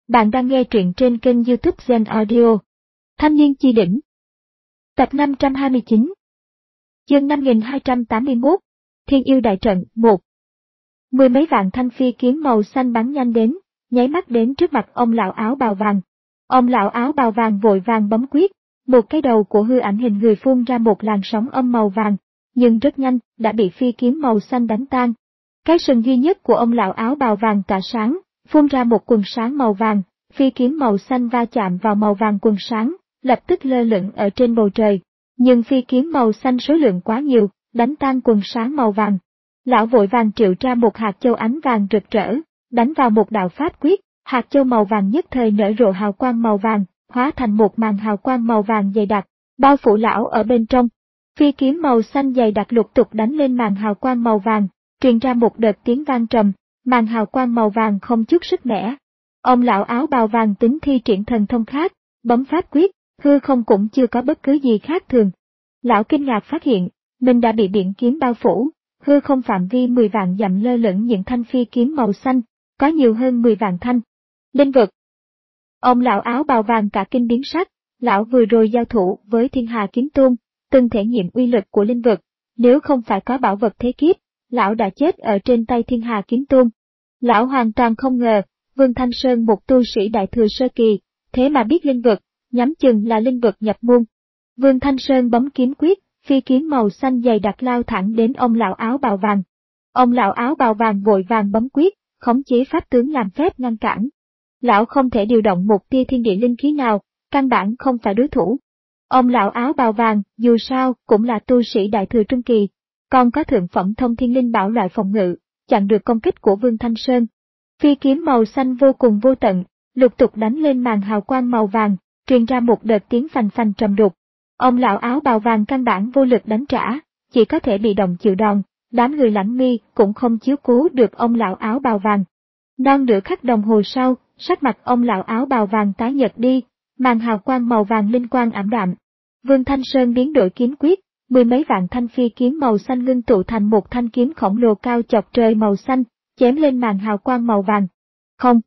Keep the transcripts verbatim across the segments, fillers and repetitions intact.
Bạn đang nghe truyện trên kênh YouTube Zen Audio. Thanh niên chi đỉnh. Tập năm trăm hai mươi chín. Chương năm nghìn hai trăm tám mươi mốt. Thiên yêu đại trận một. Mười mấy vạn thanh phi kiếm màu xanh bắn nhanh đến, nháy mắt đến trước mặt ông lão áo bào vàng. Ông lão áo bào vàng vội vàng bấm quyết, một cái đầu của hư ảnh hình người phun ra một làn sóng âm màu vàng, nhưng rất nhanh đã bị phi kiếm màu xanh đánh tan. Cái sừng duy nhất của ông lão áo bào vàng tỏa sáng, phun ra một quần sáng màu vàng, phi kiếm màu xanh va chạm vào màu vàng quần sáng, lập tức lơ lửng ở trên bầu trời. Nhưng phi kiếm màu xanh số lượng quá nhiều, đánh tan quần sáng màu vàng. Lão vội vàng triệu ra một hạt châu ánh vàng rực rỡ, đánh vào một đạo pháp quyết, hạt châu màu vàng nhất thời nở rộ hào quang màu vàng, hóa thành một màn hào quang màu vàng dày đặc, bao phủ lão ở bên trong. Phi kiếm màu xanh dày đặc lục tục đánh lên màn hào quang màu vàng, truyền ra một đợt tiếng vang trầm, màn hào quang màu vàng không chút sức mẻ. Ông lão áo bào vàng tính thi triển thần thông khác, bấm pháp quyết, hư không cũng chưa có bất cứ gì khác thường. Lão kinh ngạc phát hiện, mình đã bị biển kiếm bao phủ, hư không phạm vi mười vạn dặm lơ lửng những thanh phi kiếm màu xanh, có nhiều hơn mười vạn thanh. Linh vực. Ông lão áo bào vàng cả kinh biến sắc, lão vừa rồi giao thủ với Thiên Hà Kiếm Tôn, từng thể nghiệm uy lực của linh vực, nếu không phải có bảo vật thế kiếp, lão đã chết ở trên tay Thiên Hà Kiếm Tôn. Lão hoàn toàn không ngờ, Vương Thanh Sơn một tu sĩ đại thừa sơ kỳ, thế mà biết linh vực, nhắm chừng là linh vực nhập môn. Vương Thanh Sơn bấm kiếm quyết, phi kiếm màu xanh dày đặc lao thẳng đến ông lão áo bào vàng. Ông lão áo bào vàng vội vàng bấm quyết, khống chế pháp tướng làm phép ngăn cản. Lão không thể điều động một tia thiên địa linh khí nào, căn bản không phải đối thủ. Ông lão áo bào vàng, dù sao, cũng là tu sĩ đại thừa trung kỳ, còn có thượng phẩm thông thiên linh bảo loại phòng ngự, chặn được công kích của Vương Thanh Sơn. Phi kiếm màu xanh vô cùng vô tận, lục tục đánh lên màn hào quang màu vàng, truyền ra một đợt tiếng phành phành trầm đục. Ông lão áo bào vàng căn bản vô lực đánh trả, chỉ có thể bị động chịu đòn, đám người Lãnh Mi cũng không chiếu cố được ông lão áo bào vàng. Non nửa khắc đồng hồ sau, sắc mặt ông lão áo bào vàng tái nhợt đi, màn hào quang màu vàng linh quang ảm đạm. Vương Thanh Sơn biến đổi kiếm quyết, mười mấy vạn thanh phi kiếm màu xanh ngưng tụ thành một thanh kiếm khổng lồ cao chọc trời màu xanh, chém lên màn hào quang màu vàng. Không.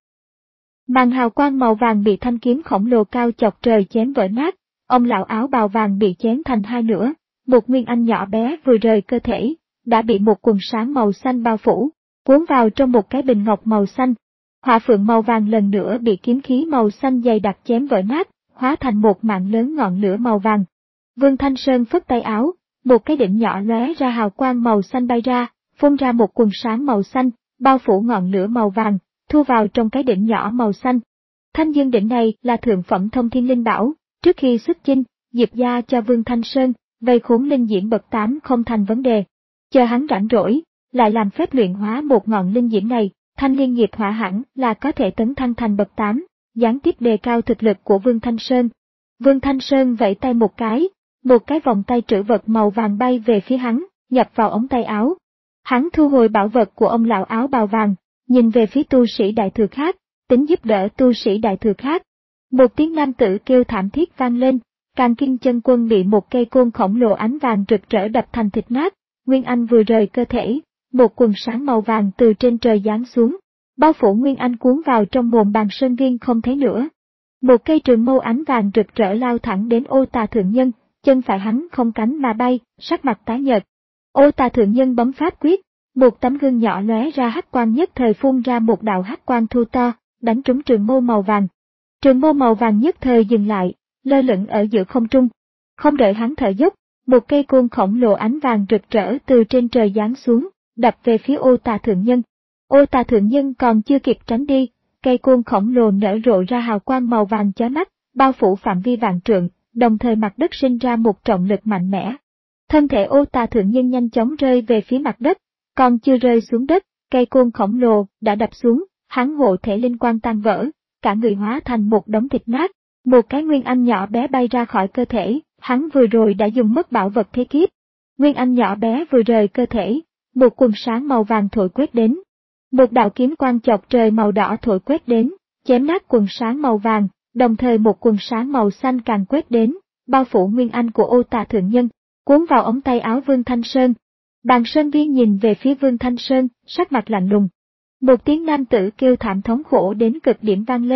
Màn hào quang màu vàng bị thanh kiếm khổng lồ cao chọc trời chém vỡ nát, ông lão áo bào vàng bị chém thành hai nửa, một nguyên anh nhỏ bé vừa rời cơ thể, đã bị một quần sáng màu xanh bao phủ, cuốn vào trong một cái bình ngọc màu xanh. Hỏa phượng màu vàng lần nữa bị kiếm khí màu xanh dày đặc chém vỡ nát, hóa thành một mạng lớn ngọn lửa màu vàng. Vương Thanh Sơn phất tay áo, một cái đỉnh nhỏ lóe ra hào quang màu xanh bay ra, phun ra một quần sáng màu xanh, bao phủ ngọn lửa màu vàng, thu vào trong cái đỉnh nhỏ màu xanh. Thanh dương đỉnh này là thượng phẩm thông thiên linh bảo, trước khi xuất chinh, Diệp gia cho Vương Thanh Sơn, vây khốn linh diễm bậc tám không thành vấn đề. Chờ hắn rảnh rỗi, lại làm phép luyện hóa một ngọn linh diễm này, thanh liên nghiệp hỏa hẳn là có thể tấn thăng thành bậc tám, gián tiếp đề cao thực lực của Vương Thanh Sơn. Vương Thanh Sơn vẫy tay một cái, một cái vòng tay trữ vật màu vàng bay về phía hắn, nhập vào ống tay áo. Hắn thu hồi bảo vật của ông lão áo bào vàng, nhìn về phía tu sĩ đại thừa khác, tính giúp đỡ tu sĩ đại thừa khác. Một tiếng nam tử kêu thảm thiết vang lên, Càn Kinh chân quân bị một cây côn khổng lồ ánh vàng rực rỡ đập thành thịt nát, Nguyên Anh vừa rời cơ thể, một quần sáng màu vàng từ trên trời giáng xuống, bao phủ Nguyên Anh cuốn vào trong mồm bàn sơn viên không thấy nữa. Một cây trường mâu ánh vàng rực rỡ lao thẳng đến Ô Tà Thượng Nhân, chân phải hắn không cánh mà bay, sắc mặt tái nhợt. Ô Tà Thượng Nhân bấm pháp quyết, một tấm gương nhỏ lóe ra hắc quang nhất thời phun ra một đạo hắc quang thu to, đánh trúng trường mâu màu vàng. Trường mâu màu vàng nhất thời dừng lại, lơ lửng ở giữa không trung. Không đợi hắn thở dốc, một cây côn khổng lồ ánh vàng rực rỡ từ trên trời giáng xuống, đập về phía Ô Tà Thượng Nhân. Ô Tà Thượng Nhân còn chưa kịp tránh đi, cây côn khổng lồ nở rộ ra hào quang màu vàng chói mắt, bao phủ phạm vi vạn trượng, đồng thời mặt đất sinh ra một trọng lực mạnh mẽ. Thân thể Ô Tà Thượng Nhân nhanh chóng rơi về phía mặt đất, còn chưa rơi xuống đất, cây côn khổng lồ đã đập xuống, hắn hộ thể linh quang tan vỡ, cả người hóa thành một đống thịt nát, một cái nguyên anh nhỏ bé bay ra khỏi cơ thể, hắn vừa rồi đã dùng mất bảo vật thế kiếp. Nguyên anh nhỏ bé vừa rời cơ thể, một quần sáng màu vàng thổi quét đến. Một đạo kiếm quang chọc trời màu đỏ thổi quét đến, chém nát quần sáng màu vàng, đồng thời một quần sáng màu xanh càng quét đến, bao phủ Nguyên Anh của Ô Tà Thượng Nhân, cuốn vào ống tay áo Vương Thanh Sơn. Bàn sơn viên nhìn về phía Vương Thanh Sơn, sắc mặt lạnh lùng. Một tiếng nam tử kêu thảm thống khổ đến cực điểm vang lên,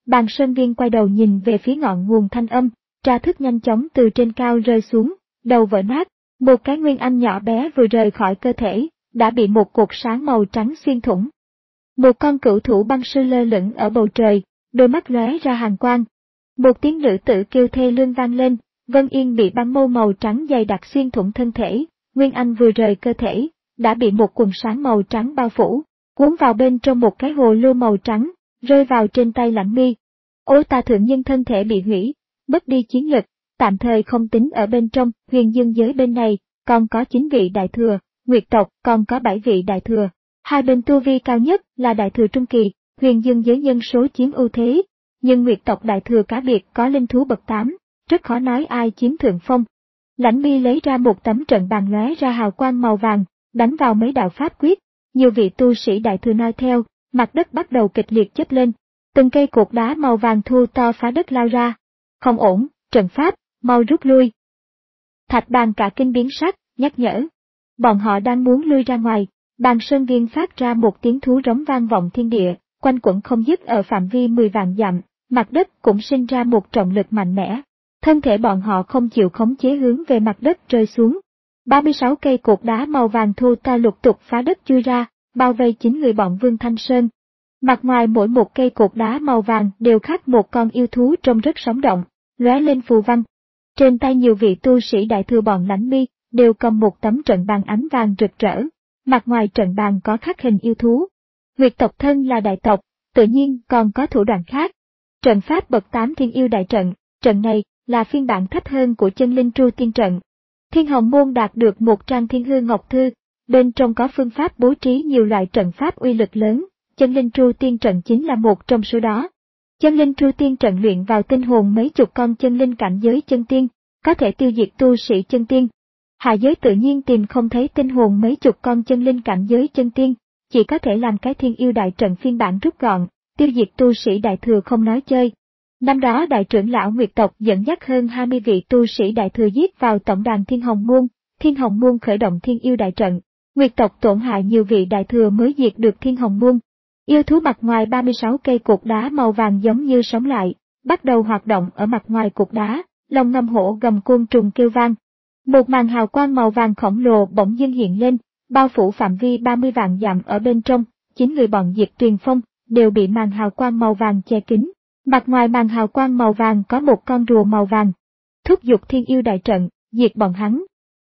Bàn sơn viên quay đầu nhìn về phía ngọn nguồn thanh âm, tra thức nhanh chóng từ trên cao rơi xuống, đầu vỡ nát, một cái nguyên anh nhỏ bé vừa rời khỏi cơ thể, đã bị một cột sáng màu trắng xuyên thủng. Một con cửu thủ băng sư lơ lửng ở bầu trời, đôi mắt lóe ra hàn quang. Một tiếng nữ tử kêu thê lương vang lên, Vân Yên bị băng mâu màu trắng dày đặc xuyên thủng thân thể, nguyên anh vừa rời cơ thể, đã bị một quần sáng màu trắng bao phủ, cuốn vào bên trong một cái hồ lô màu trắng, rơi vào trên tay Lãnh Mi. Ô Tà thượng nhân thân thể bị hủy, mất đi chiến lực, tạm thời không tính ở bên trong. Huyền Dương giới bên này, còn có chín vị đại thừa, Nguyệt tộc còn có bảy vị đại thừa. Hai bên tu vi cao nhất là đại thừa trung kỳ, Huyền Dương giới nhân số chiếm ưu thế, nhưng Nguyệt tộc đại thừa cá biệt có linh thú bậc tám, rất khó nói ai chiếm thượng phong. Lãnh Mi lấy ra một tấm trận bàn lóe ra hào quang màu vàng, đánh vào mấy đạo pháp quyết, nhiều vị tu sĩ đại thừa noi theo, mặt đất bắt đầu kịch liệt chớp lên, từng cây cột đá màu vàng thu to phá đất lao ra. Không ổn, trận pháp, mau rút lui. Thạch Bàn cả kinh biến sắc, nhắc nhở. Bọn họ đang muốn lui ra ngoài, Bàn sơn viên phát ra một tiếng thú rống vang vọng thiên địa, quanh quẩn không dứt ở phạm vi mười vạn dặm, mặt đất cũng sinh ra một trọng lực mạnh mẽ. Thân thể bọn họ không chịu khống chế hướng về mặt đất rơi xuống. ba mươi sáu cây cột đá màu vàng thu to lục tục phá đất chui ra, bao vây chín người bọn Vương Thanh Sơn. Mặt ngoài mỗi một cây cột đá màu vàng đều khắc một con yêu thú trông rất sống động, lóe lên phù văn. Trên tay nhiều vị tu sĩ đại thừa bọn Lãnh Mi đều cầm một tấm trận bàn ánh vàng rực rỡ. Mặt ngoài trận bàn có khắc hình yêu thú. Nguyệt tộc thân là đại tộc, tự nhiên còn có thủ đoạn khác. Trận pháp bậc tám thiên yêu đại trận, trận này là phiên bản thấp hơn của chân linh tru tiên trận. Thiên Hồng Môn đạt được một trang thiên hư ngọc thư, bên trong có phương pháp bố trí nhiều loại trận pháp uy lực lớn, chân linh tru tiên trận chính là một trong số đó. Chân linh tru tiên trận luyện vào tinh hồn mấy chục con chân linh cảnh giới chân tiên, có thể tiêu diệt tu sĩ chân tiên. Hạ giới tự nhiên tìm không thấy tinh hồn mấy chục con chân linh cảnh giới chân tiên, chỉ có thể làm cái thiên yêu đại trận phiên bản rút gọn, tiêu diệt tu sĩ đại thừa không nói chơi. Năm đó đại trưởng lão Nguyệt tộc dẫn dắt hơn hai mươi vị tu sĩ đại thừa giết vào tổng đàn Thiên Hồng Môn, Thiên Hồng Môn khởi động thiên yêu đại trận, Nguyệt tộc tổn hại nhiều vị đại thừa mới diệt được Thiên Hồng Môn. Yêu thú mặt ngoài ba mươi sáu cây cột đá màu vàng giống như sống lại, bắt đầu hoạt động ở mặt ngoài cột đá, long ngâm hổ gầm côn trùng kêu vang. Một màn hào quang màu vàng khổng lồ bỗng dưng hiện lên, bao phủ phạm vi ba mươi vạn dặm ở bên trong, chín người bọn Diệt Tuyền Phong đều bị màn hào quang màu vàng che kín. Mặt ngoài màn hào quang màu vàng có một con rùa màu vàng. Thúc giục thiên yêu đại trận, diệt bọn hắn.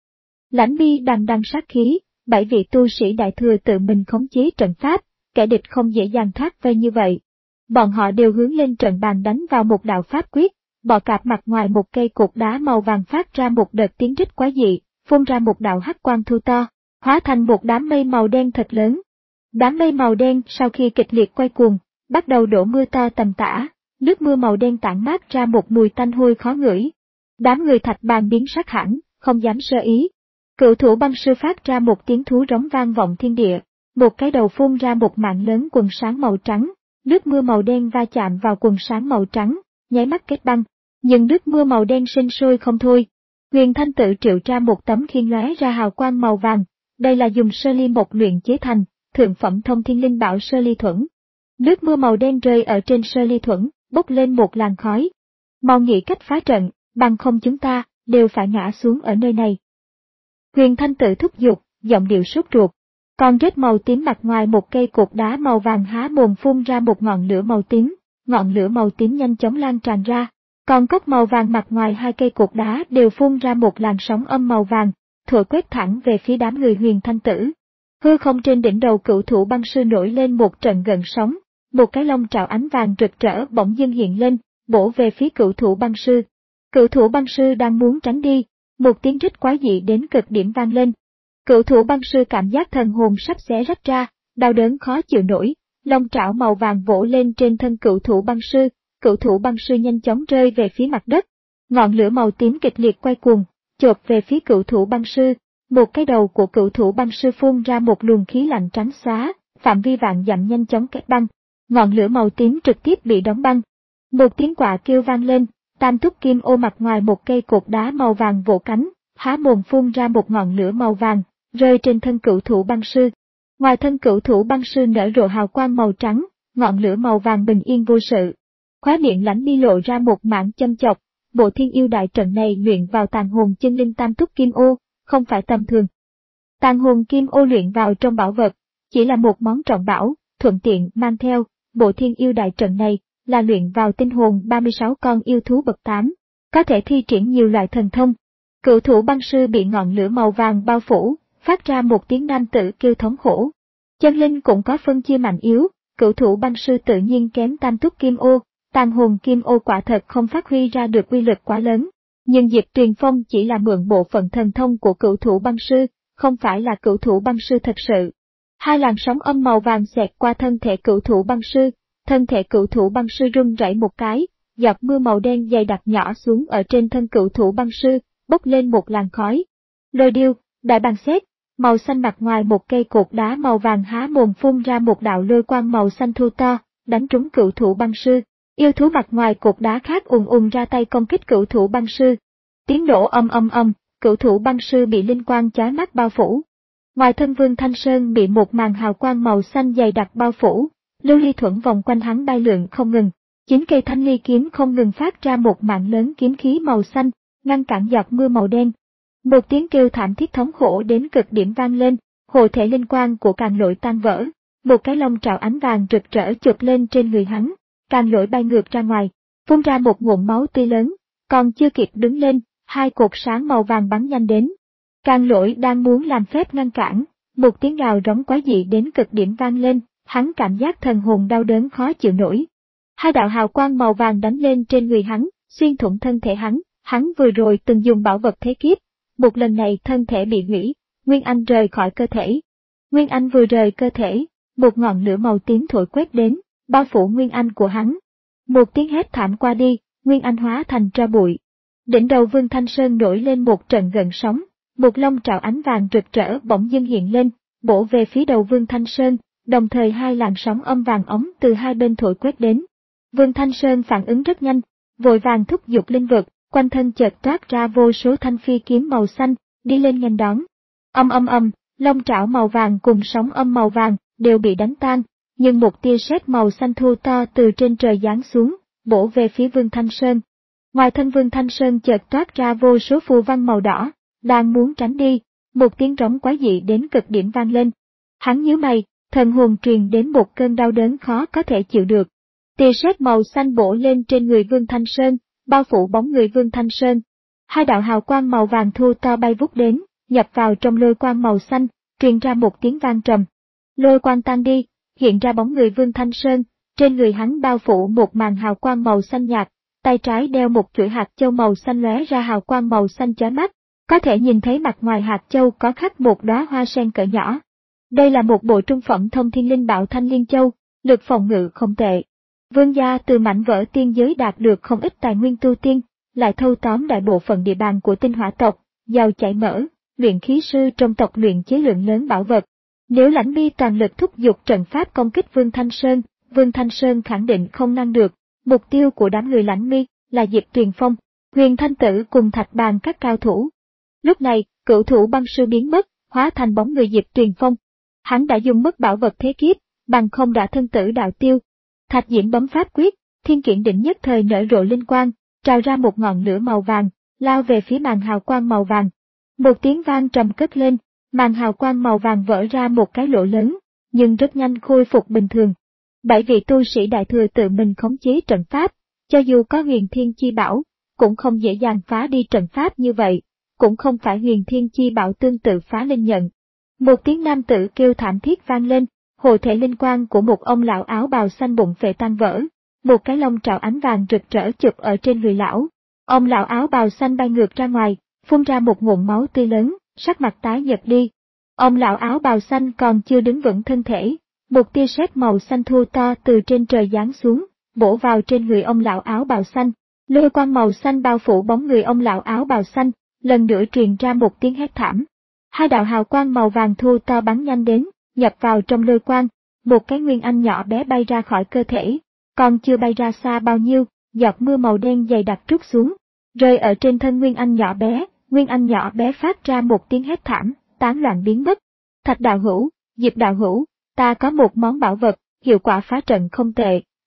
Lãnh Mi đằng đằng sát khí, bảy vị tu sĩ đại thừa tự mình khống chế trận pháp, kẻ địch không dễ dàng thoát vây như vậy. Bọn họ đều hướng lên trận bàn đánh vào một đạo pháp quyết, bọ cạp mặt ngoài một cây cột đá màu vàng phát ra một đợt tiếng rít quái dị, phun ra một đạo hắc quang thu to, hóa thành một đám mây màu đen thật lớn. Đám mây màu đen sau khi kịch liệt quay cuồng, bắt đầu đổ mưa to tầm tã, nước mưa màu đen tản mát ra một mùi tanh hôi khó ngửi. Đám người Thạch Bàn biến sắc hẳn, không dám sơ ý. Cựu thủ băng sư phát ra một tiếng thú rống vang vọng thiên địa, một cái đầu phun ra một mạng lớn quần sáng màu trắng, nước mưa màu đen va chạm vào quần sáng màu trắng, nháy mắt kết băng, nhưng nước mưa màu đen sinh sôi không thôi. Huyền Thanh tự triệu ra một tấm khiên lóe ra hào quang màu vàng, đây là dùng sơ ly một luyện chế thành, thượng phẩm thông thiên linh bảo sơ ly thuẫn. Nước mưa màu đen rơi ở trên sơ ly thuẫn, bốc lên một làn khói. Mau nghĩ cách phá trận, bằng không chúng ta đều phải ngã xuống ở nơi này. Huyền Thanh tự thúc giục, giọng điệu sốt ruột. Con rết màu tím mặt ngoài một cây cột đá màu vàng há mồm phun ra một ngọn lửa màu tím, ngọn lửa màu tím nhanh chóng lan tràn ra. Còn cốc màu vàng mặt ngoài hai cây cột đá đều phun ra một làn sóng âm màu vàng, thổi quét thẳng về phía đám người Huyền Thanh tử. Hư không trên đỉnh đầu cựu thủ băng sư nổi lên một trận gợn sóng, một cái lông trảo ánh vàng rực rỡ bỗng dưng hiện lên, bổ về phía cựu thủ băng sư. Cựu thủ băng sư đang muốn tránh đi, một tiếng rít quái dị đến cực điểm vang lên. Cựu thủ băng sư cảm giác thần hồn sắp xé rách ra, đau đớn khó chịu nổi, lông trảo màu vàng vỗ lên trên thân cựu thủ băng sư, cựu thủ băng sư nhanh chóng rơi về phía mặt đất. Ngọn lửa màu tím kịch liệt quay cuồng, chộp về phía cựu thủ băng sư, một cái đầu của cựu thủ băng sư phun ra một luồng khí lạnh trắng xóa, phạm vi vạn dặm nhanh chóng kết băng. Ngọn lửa màu tím trực tiếp bị đóng băng. Một tiếng quạ kêu vang lên, tam túc kim ô mặt ngoài một cây cột đá màu vàng vỗ cánh, há mồm phun ra một ngọn lửa màu vàng, rơi trên thân cựu thủ băng sư. Ngoài thân cựu thủ băng sư nở rộ hào quang màu trắng, ngọn lửa màu vàng bình yên vô sự. Khóe miệng Lãnh Mi lộ ra một mảng châm chọc, bộ thiên yêu đại trận này luyện vào tàn hồn chân linh tam túc kim ô, không phải tầm thường. Tàn hồn kim ô luyện vào trong bảo vật, chỉ là một món trọng bảo, thuận tiện mang theo, bộ thiên yêu đại trận này là luyện vào tinh hồn ba mươi sáu con yêu thú bậc tám, có thể thi triển nhiều loại thần thông. Cửu thủ băng sư bị ngọn lửa màu vàng bao phủ, phát ra một tiếng nam tử kêu thống khổ. Chân linh cũng có phân chia mạnh yếu, cửu thủ băng sư tự nhiên kém tam túc kim ô, tàn hồn kim ô quả thật không phát huy ra được uy lực quá lớn. Nhưng Diệp Tuyền Phong chỉ là mượn bộ phận thần thông của cửu thủ băng sư, không phải là cửu thủ băng sư thật sự. Hai làn sóng âm màu vàng xẹt qua thân thể cửu thủ băng sư, thân thể cửu thủ băng sư rung rẩy một cái, giọt mưa màu đen dày đặc nhỏ xuống ở trên thân cửu thủ băng sư, bốc lên một làn khói. Lôi điêu, đại bàng xét, màu xanh mặt ngoài một cây cột đá màu vàng há mồm phun ra một đạo lôi quang màu xanh thu to, đánh trúng cửu thủ băng sư. Yêu thú mặt ngoài cột đá khác ùn ùn ra tay công kích cửu thủ băng sư. Tiếng nổ âm âm âm, cửu thủ băng sư bị linh quang chói mắt bao phủ. Ngoài thân Vương Thanh Sơn bị một màn hào quang màu xanh dày đặc bao phủ, lưu ly thuẫn vòng quanh hắn bay lượn không ngừng. Chín cây thanh ly kiếm không ngừng phát ra một mạng lớn kiếm khí màu xanh, ngăn cản giọt mưa màu đen. Một tiếng kêu thảm thiết thống khổ đến cực điểm vang lên, hộ thể linh quang của Càn Lỗi tan vỡ, một cái lông trào ánh vàng rực rỡ chụp lên trên người hắn, Càn Lỗi bay ngược ra ngoài, phun ra một ngụm máu tươi lớn, còn chưa kịp đứng lên, hai cột sáng màu vàng bắn nhanh đến. Càn Lỗi đang muốn làm phép ngăn cản, một tiếng gào rống quái dị đến cực điểm vang lên, hắn cảm giác thần hồn đau đớn khó chịu nổi. Hai đạo hào quang màu vàng đánh lên trên người hắn, xuyên thủng thân thể hắn, hắn vừa rồi từng dùng bảo vật thế kiếp, một lần này thân thể bị hủy, Nguyên Anh rời khỏi cơ thể. Nguyên Anh vừa rời cơ thể, một ngọn lửa màu tím thổi quét đến, bao phủ Nguyên Anh của hắn. Một tiếng hét thảm qua đi, Nguyên Anh hóa thành tro bụi. Đỉnh đầu Vương Thanh Sơn nổi lên một trận gợn sóng, một lông trào ánh vàng rực rỡ bỗng dưng hiện lên, bổ về phía đầu Vương Thanh Sơn, đồng thời hai làn sóng âm vàng ống từ hai bên thổi quét đến. Vương Thanh Sơn phản ứng rất nhanh, vội vàng thúc giục linh vực, quanh thân chợt toát ra vô số thanh phi kiếm màu xanh, đi lên nghênh đón. Âm âm âm, lông trảo màu vàng cùng sóng âm màu vàng đều bị đánh tan, nhưng một tia sét màu xanh thu to từ trên trời giáng xuống, bổ về phía Vương Thanh Sơn. Ngoài thân Vương Thanh Sơn chợt toát ra vô số phù văn màu đỏ, đang muốn tránh đi, một tiếng rống quái dị đến cực điểm vang lên. Hắn nhíu mày, thần hồn truyền đến một cơn đau đớn khó có thể chịu được. Tia sét màu xanh bổ lên trên người Vương Thanh Sơn, bao phủ bóng người Vương Thanh Sơn. Hai đạo hào quang màu vàng thu to bay vút đến, nhập vào trong lôi quang màu xanh, truyền ra một tiếng vang trầm. Lôi quang tan đi, hiện ra bóng người Vương Thanh Sơn, trên người hắn bao phủ một màn hào quang màu xanh nhạt, tay trái đeo một chuỗi hạt châu màu xanh lóe ra hào quang màu xanh chói mắt, có thể nhìn thấy mặt ngoài hạt châu có khắc một đóa hoa sen cỡ nhỏ. Đây là một bộ trung phẩm thông thiên linh bảo Thanh Liên Châu, lực phòng ngự không tệ. Vương gia từ mảnh vỡ tiên giới đạt được không ít tài nguyên tu tiên, lại thâu tóm đại bộ phận địa bàn của tinh hỏa tộc, giàu chảy mỡ, luyện khí sư trong tộc luyện chế lượng lớn bảo vật. Nếu Lãnh Mi toàn lực thúc giục trận pháp công kích Vương Thanh Sơn, Vương Thanh Sơn khẳng định không ngăn được. Mục tiêu của đám người Lãnh Mi là Diệp Tuyền Phong, Huyền Thanh Tử cùng Thạch Bàn các cao thủ. Lúc này, cửu thủ băng sư biến mất, hóa thành bóng người Diệp Tuyền Phong. Hắn đã dùng mất bảo vật thế kiếp, bằng không đã thân tử đạo tiêu. Thạch Diễm bấm pháp quyết, thiên kiện đỉnh nhất thời nở rộ linh quang, trào ra một ngọn lửa màu vàng, lao về phía màn hào quang màu vàng. Một tiếng vang trầm cất lên, màn hào quang màu vàng vỡ ra một cái lỗ lớn, nhưng rất nhanh khôi phục bình thường. Bảy vị tu sĩ đại thừa tự mình khống chế trận pháp, cho dù có huyền thiên chi bảo, cũng không dễ dàng phá đi trận pháp như vậy, cũng không phải huyền thiên chi bảo tương tự phá linh nhận. Một tiếng nam tử kêu thảm thiết vang lên, hộ thể linh quang của một ông lão áo bào xanh bụng phệ tan vỡ, một cái lông trảo ánh vàng rực rỡ chụp ở trên người lão. Ông lão áo bào xanh bay ngược ra ngoài, phun ra một ngụm máu tươi lớn, sắc mặt tái nhợt đi. Ông lão áo bào xanh còn chưa đứng vững thân thể, một tia sét màu xanh thu to từ trên trời giáng xuống, bổ vào trên người ông lão áo bào xanh. Lôi quang màu xanh bao phủ bóng người ông lão áo bào xanh, lần nữa truyền ra một tiếng hét thảm. Hai đạo hào quang màu vàng thu to bắn nhanh đến, nhập vào trong lôi quang, một cái nguyên anh nhỏ bé bay ra khỏi cơ thể, còn chưa bay ra xa bao nhiêu, giọt mưa màu đen dày đặc trút xuống, rơi ở trên thân nguyên anh nhỏ bé, nguyên anh nhỏ bé phát ra một tiếng hét thảm, tán loạn biến mất. Thạch đạo hữu, Diệp đạo hữu, ta có một món bảo vật, hiệu quả phá trận không tệ,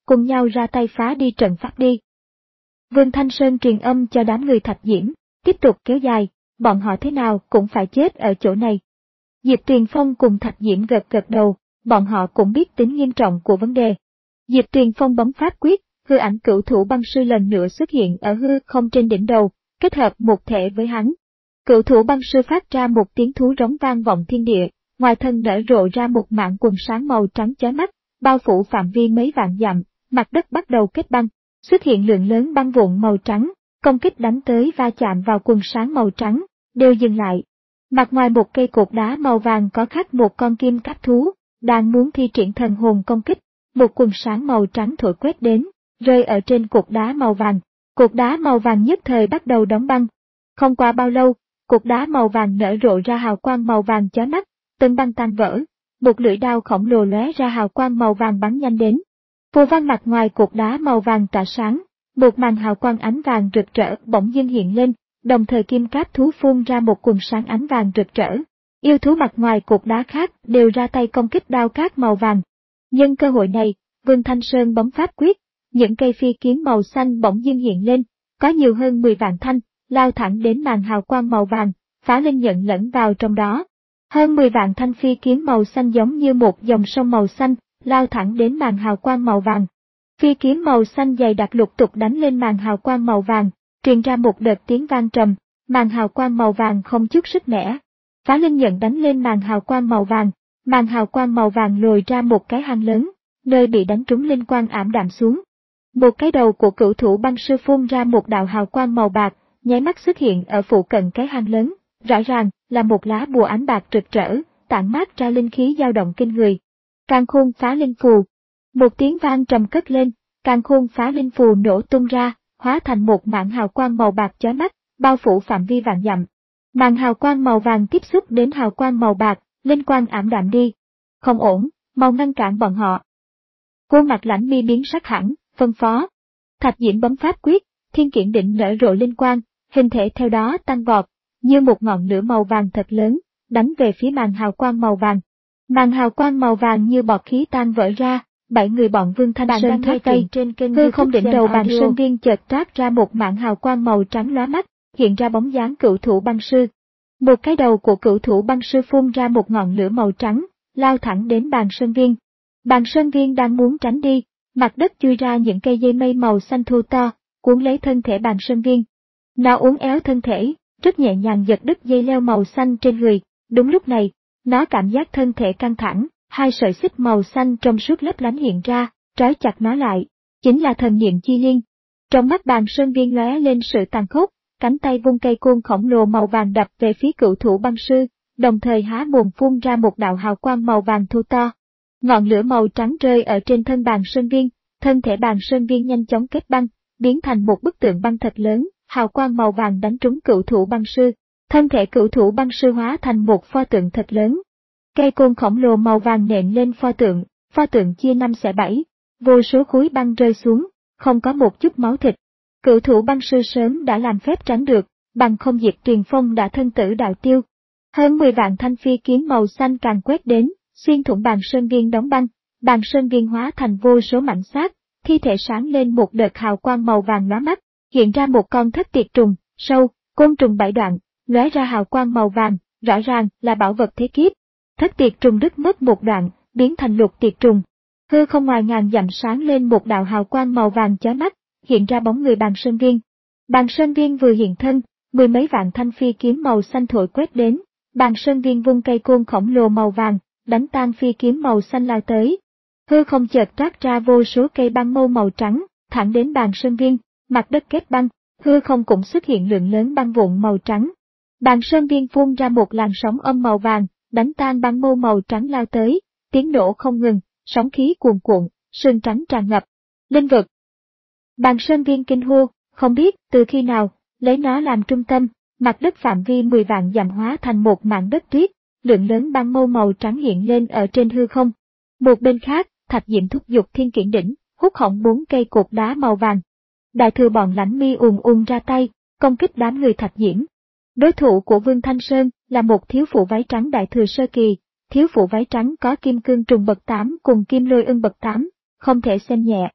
cùng nhau ra tay phá đi trận pháp đi. Vương Thanh Sơn truyền âm cho đám người Thạch Diễm, tiếp tục kéo dài, bọn họ thế nào cũng phải chết ở chỗ này. Diệp Tuyền Phong cùng Thạch Diễm gật gật đầu, bọn họ cũng biết tính nghiêm trọng của vấn đề. Diệp Tuyền Phong bấm pháp quyết, hư ảnh cửu thủ băng sư lần nữa xuất hiện ở hư không trên đỉnh đầu, kết hợp một thể với hắn. Cửu thủ băng sư phát ra một tiếng thú rống vang vọng thiên địa, ngoài thân nở rộ ra một mảng quần sáng màu trắng chói mắt, bao phủ phạm vi mấy vạn dặm, mặt đất bắt đầu kết băng, xuất hiện lượng lớn băng vụn màu trắng, công kích đánh tới va chạm vào quần sáng màu trắng, đều dừng lại. Mặt ngoài một cây cột đá màu vàng có khắc một con kim cáp thú, đang muốn thi triển thần hồn công kích, một quần sáng màu trắng thổi quét đến, rơi ở trên cột đá màu vàng. Cột đá màu vàng nhất thời bắt đầu đóng băng. Không qua bao lâu, cột đá màu vàng nở rộ ra hào quang màu vàng chói mắt, từng băng tan vỡ, một lưỡi đao khổng lồ lóe ra hào quang màu vàng bắn nhanh đến. Phù văn mặt ngoài cột đá màu vàng tỏa sáng, một màn hào quang ánh vàng rực rỡ bỗng dưng hiện lên, đồng thời kim cáp thú phun ra một quần sáng ánh vàng rực rỡ. Yêu thú mặt ngoài cột đá khác đều ra tay công kích đao cát màu vàng. Nhân cơ hội này, Vương Thanh Sơn bấm pháp quyết, những cây phi kiếm màu xanh bỗng dưng hiện lên, có nhiều hơn mười vạn thanh, lao thẳng đến màn hào quang màu vàng, phá linh nhận lẫn vào trong đó. Hơn mười vạn thanh phi kiếm màu xanh giống như một dòng sông màu xanh, lao thẳng đến màn hào quang màu vàng. Phi kiếm màu xanh dày đặc lục tục đánh lên màn hào quang màu vàng, truyền ra một đợt tiếng vang trầm, màn hào quang màu vàng không chút sức mẻ. Phá linh nhận đánh lên màn hào quang màu vàng, màn hào quang màu vàng lồi ra một cái hang lớn, nơi bị đánh trúng linh quang ảm đạm xuống. Một cái đầu của cửu thủ băng sư phun ra một đạo hào quang màu bạc, nháy mắt xuất hiện ở phụ cận cái hang lớn, rõ ràng là một lá bùa ánh bạc rực rỡ, tản mát ra linh khí dao động kinh người. Càn khôn phá linh phù. Một tiếng vang trầm cất lên, càn khôn phá linh phù nổ tung ra, hóa thành một mảng hào quang màu bạc chói mắt, bao phủ phạm vi vạn dặm. Màn hào quang màu vàng tiếp xúc đến hào quang màu bạc, linh quang ảm đạm đi. Không ổn, mau ngăn cản bọn họ. Khuôn mặt Lãnh Mi biến sắc hẳn, phân phó. Thạch Diễm bấm pháp quyết, thiên kiện định nở rộ linh quang, hình thể theo đó tăng vọt, như một ngọn lửa màu vàng thật lớn, đánh về phía màn hào quang màu vàng. Màn hào quang màu vàng như bọt khí tan vỡ ra, bảy người bọn Vương Thanh Sơn thoát tay, hư không đỉnh đầu Bàn Sơn Viên chợt toát ra một mảng hào quang màu trắng lóa mắt, hiện ra bóng dáng cửu thủ băng sư. Một cái đầu của cửu thủ băng sư phun ra một ngọn lửa màu trắng, lao thẳng đến Bàn Sơn Viên. Bàn Sơn Viên đang muốn tránh đi, mặt đất chui ra những cây dây mây màu xanh thô to, cuốn lấy thân thể Bàn Sơn Viên. Nó uốn éo thân thể, rất nhẹ nhàng giật đứt dây leo màu xanh trên người. Đúng lúc này, nó cảm giác thân thể căng thẳng, hai sợi xích màu xanh trong suốt lấp lánh hiện ra, trói chặt nó lại, chính là thần niệm chi liên. Trong mắt Bàn Sơn Viên lóe lên sự tàn khốc, cánh tay vung cây côn khổng lồ màu vàng đập về phía cửu thủ băng sư, đồng thời há mồm phun ra một đạo hào quang màu vàng thô to. Ngọn lửa màu trắng rơi ở trên thân Bàn Sơn Viên, thân thể Bàn Sơn Viên nhanh chóng kết băng, biến thành một bức tượng băng thật lớn, hào quang màu vàng đánh trúng cửu thủ băng sư. Thân thể cửu thủ băng sư hóa thành một pho tượng thật lớn. Cây côn khổng lồ màu vàng nện lên pho tượng, pho tượng chia năm xẻ bảy, vô số khối băng rơi xuống, không có một chút máu thịt. Cửu thủ băng sư sớm đã làm phép tránh được, bằng không Diệp Tuyền Phong đã thân tử đạo tiêu. Hơn mười vạn thanh phi kiếm màu xanh càng quét đến, xuyên thủng Bàn Sơn Viên đóng băng, Bàn Sơn Viên hóa thành vô số mảnh xác, thi thể sáng lên một đợt hào quang màu vàng lóa mắt, hiện ra một con thất tiệt trùng, sâu, côn trùng bảy đoạn, lóe ra hào quang màu vàng, rõ ràng là bảo vật thế kiếp. Thất tiệt trùng đứt mất một đoạn, biến thành lục tiệt trùng. Hư không ngoài ngàn dặm sáng lên một đạo hào quang màu vàng chói mắt, hiện ra bóng người Bàn Sơn Viên. Bàn Sơn Viên vừa hiện thân, mười mấy vạn thanh phi kiếm màu xanh thổi quét đến, Bàn Sơn Viên vung cây côn khổng lồ màu vàng, đánh tan phi kiếm màu xanh lao tới. Hư không chợt toát ra vô số cây băng mâu màu trắng, thẳng đến Bàn Sơn Viên, mặt đất kết băng, hư không cũng xuất hiện lượng lớn băng vụn màu trắng. Bàn Sơn Viên phun ra một làn sóng âm màu vàng, đánh tan băng mâu màu trắng lao tới, tiếng nổ không ngừng, sóng khí cuồn cuộn, sương trắng tràn ngập. Linh vực. Bàn Sơn Viên kinh hô, không biết từ khi nào, lấy nó làm trung tâm, mặt đất phạm vi mười vạn dặm hóa thành một mảng đất tuyết, lượng lớn băng mâu màu trắng hiện lên ở trên hư không. Một bên khác, Thạch Diễm thúc giục thiên kiển đỉnh, hút hỏng bốn cây cột đá màu vàng. Đại thừa bọn Lãnh Mi ùn ùn ra tay, công kích đám người Thạch Diễm. Đối thủ của Vương Thanh Sơn là một thiếu phụ váy trắng đại thừa sơ kỳ, thiếu phụ váy trắng có kim cương trùng bậc tám cùng kim lôi ưng bậc tám, không thể xem nhẹ.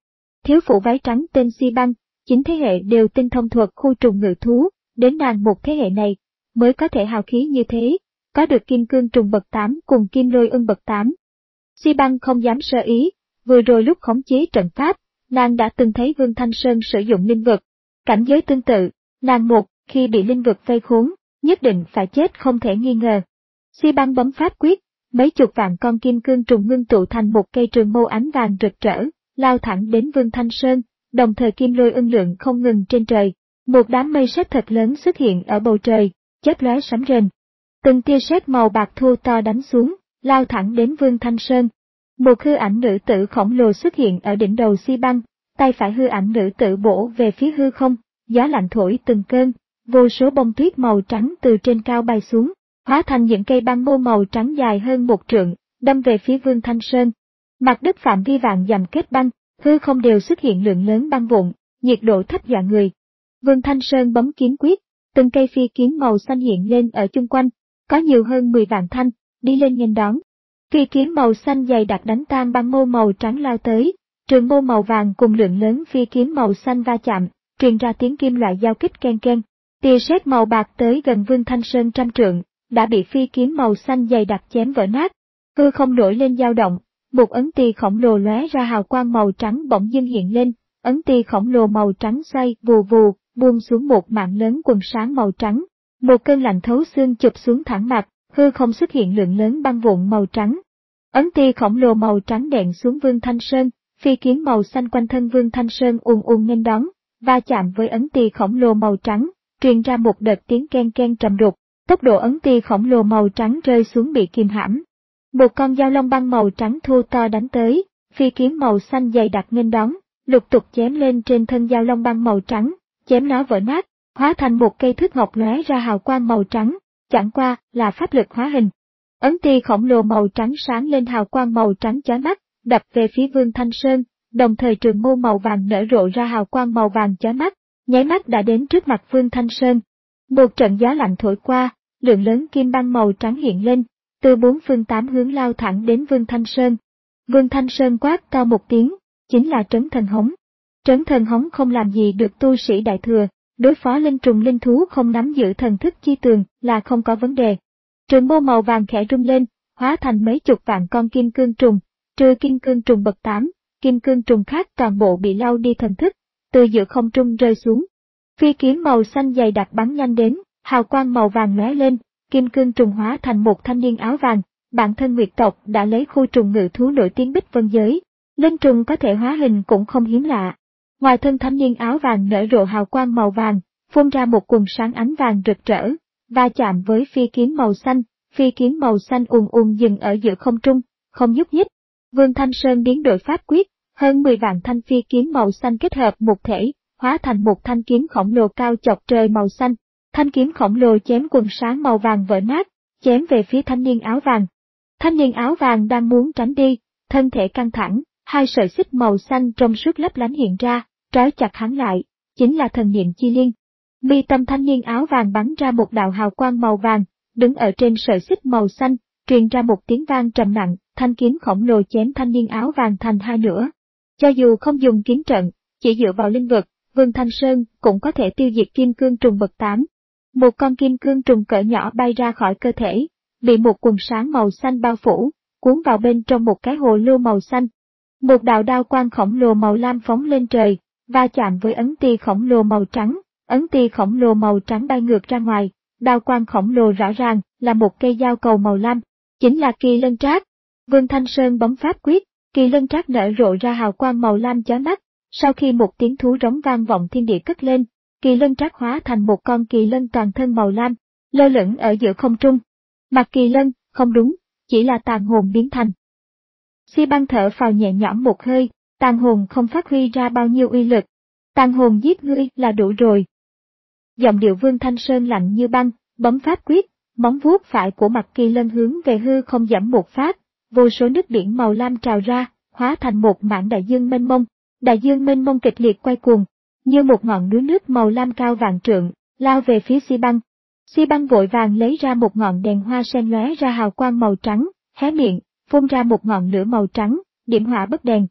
Thiếu phụ váy trắng tên Si Băng, chín thế hệ đều tinh thông thuật khu trùng ngự thú, đến nàng một thế hệ này mới có thể hào khí như thế, có được kim cương trùng bậc tám cùng kim lôi ưng bậc tám. Si Băng không dám sơ ý, vừa rồi lúc khống chế trận pháp, nàng đã từng thấy Vương Thanh Sơn sử dụng linh vực. Cảnh giới tương tự, nàng một khi bị linh vực vây khốn, nhất định phải chết không thể nghi ngờ. Si Băng bấm pháp quyết, mấy chục vạn con kim cương trùng ngưng tụ thành một cây trường mâu ánh vàng rực rỡ, lao thẳng đến Vương Thanh Sơn, đồng thời kim lôi ưng lượng không ngừng trên trời. Một đám mây sét thật lớn xuất hiện ở bầu trời, chớp lóe sấm rền. Từng tia sét màu bạc thô to đánh xuống, lao thẳng đến Vương Thanh Sơn. Một hư ảnh nữ tử khổng lồ xuất hiện ở đỉnh đầu Si Băng, tay phải hư ảnh nữ tử bổ về phía hư không, gió lạnh thổi từng cơn, vô số bông tuyết màu trắng từ trên cao bay xuống, hóa thành những cây băng mô màu trắng dài hơn một trượng, đâm về phía Vương Thanh Sơn. Mặt đất phạm vi vạn dặm kết băng, hư không đều xuất hiện lượng lớn băng vụn, nhiệt độ thấp dọa người. Vương Thanh Sơn bấm kiếm quyết, từng cây phi kiếm màu xanh hiện lên ở chung quanh, có nhiều hơn mười vạn thanh, đi lên nghênh đón. Phi kiếm màu xanh dày đặc đánh tan băng mô màu trắng lao tới, trường mâu màu vàng cùng lượng lớn phi kiếm màu xanh va chạm, truyền ra tiếng kim loại giao kích ken ken. Tia sét màu bạc tới gần Vương Thanh Sơn trăm trượng, đã bị phi kiếm màu xanh dày đặc chém vỡ nát. Hư không nổi lên dao động, một ấn ti khổng lồ lóe ra hào quang màu trắng bỗng dưng hiện lên, ấn ti khổng lồ màu trắng xoay vù vù, buông xuống một mạng lớn quần sáng màu trắng. Một cơn lạnh thấu xương chụp xuống thẳng mặt, hư không xuất hiện lượng lớn băng vụn màu trắng. Ấn ti khổng lồ màu trắng đè xuống Vương Thanh Sơn, phi kiếm màu xanh quanh thân Vương Thanh Sơn ùn ùn nghênh đón, va chạm với ấn ti khổng lồ màu trắng, truyền ra một đợt tiếng ken ken trầm đục, tốc độ ấn ti khổng lồ màu trắng rơi xuống bị kìm hãm. Một con dao long băng màu trắng thô to đánh tới, phi kiếm màu xanh dày đặc nghênh đón, lục tục chém lên trên thân dao long băng màu trắng, chém nó vỡ nát, hóa thành một cây thước ngọc lóe ra hào quang màu trắng, chẳng qua là pháp lực hóa hình. Ấn ti khổng lồ màu trắng sáng lên hào quang màu trắng chói mắt, đập về phía Vương Thanh Sơn, đồng thời trường mâu màu vàng nở rộ ra hào quang màu vàng chói mắt, nháy mắt đã đến trước mặt Vương Thanh Sơn. Một trận gió lạnh thổi qua, lượng lớn kim băng màu trắng hiện lên, từ bốn phương tám hướng lao thẳng đến Vương Thanh Sơn. Vương Thanh Sơn quát to một tiếng, chính là trấn thần hống. Trấn thần hống không làm gì được tu sĩ đại thừa, đối phó linh trùng linh thú không nắm giữ thần thức chi tường là không có vấn đề. Trường mâu màu vàng khẽ rung lên, hóa thành mấy chục vạn con kim cương trùng, trừ kim cương trùng bậc tám, kim cương trùng khác toàn bộ bị lau đi thần thức, từ giữa không trung rơi xuống. Phi kiếm màu xanh dày đặc bắn nhanh đến, hào quang màu vàng lóe lên, kim cương trùng hóa thành một thanh niên áo vàng, bản thân Nguyệt tộc đã lấy khu trùng ngự thú nổi tiếng Bích Vân giới, linh trùng có thể hóa hình cũng không hiếm lạ. Ngoài thân thanh niên áo vàng nở rộ hào quang màu vàng, phun ra một quần sáng ánh vàng rực rỡ, va chạm với phi kiếm màu xanh, phi kiếm màu xanh ùn ùn dừng ở giữa không trung, không nhúc nhích. Vương Thanh Sơn biến đổi pháp quyết, hơn mười vạn thanh phi kiếm màu xanh kết hợp một thể, hóa thành một thanh kiếm khổng lồ cao chọc trời màu xanh. Thanh kiếm khổng lồ chém quần sáng màu vàng vỡ nát, chém về phía thanh niên áo vàng. Thanh niên áo vàng đang muốn tránh đi, thân thể căng thẳng, hai sợi xích màu xanh trong suốt lấp lánh hiện ra, trói chặt hắn lại, chính là thần niệm chi liên. Mi tâm thanh niên áo vàng bắn ra một đạo hào quang màu vàng, đứng ở trên sợi xích màu xanh, truyền ra một tiếng vang trầm nặng, thanh kiếm khổng lồ chém thanh niên áo vàng thành hai nửa. Cho dù không dùng kiếm trận, chỉ dựa vào linh vực, Vương Thanh Sơn cũng có thể tiêu diệt kim cương trùng bậc tám. Một con kim cương trùng cỡ nhỏ bay ra khỏi cơ thể, bị một quần sáng màu xanh bao phủ, cuốn vào bên trong một cái hồ lô màu xanh. Một đạo đao quang khổng lồ màu lam phóng lên trời, va chạm với ấn ti khổng lồ màu trắng, ấn ti khổng lồ màu trắng bay ngược ra ngoài, đao quang khổng lồ rõ ràng là một cây dao cầu màu lam, chính là Kỳ Lân Trác. Vương Thanh Sơn bấm pháp quyết, Kỳ Lân Trác nở rộ ra hào quang màu lam chói mắt, sau khi một tiếng thú rống vang vọng thiên địa cất lên, Kỳ Lân Trác hóa thành một con kỳ lân toàn thân màu lam, lơ lửng ở giữa không trung. Mặt kỳ lân, không đúng, chỉ là tàn hồn biến thành. Si Băng thở phào nhẹ nhõm một hơi, tàn hồn không phát huy ra bao nhiêu uy lực. Tàn hồn giết ngươi là đủ rồi. Giọng điệu Vương Thanh Sơn lạnh như băng, bấm pháp quyết, móng vuốt phải của mặt kỳ lân hướng về hư không giẫm một phát, vô số nước biển màu lam trào ra, hóa thành một mảng đại dương mênh mông. Đại dương mênh mông kịch liệt quay cuồng, như một ngọn núi nước màu lam cao vạn trượng, lao về phía Si Băng. Si Băng vội vàng lấy ra một ngọn đèn hoa sen lóe ra hào quang màu trắng, hé miệng, phun ra một ngọn lửa màu trắng, điểm hỏa bất đèn.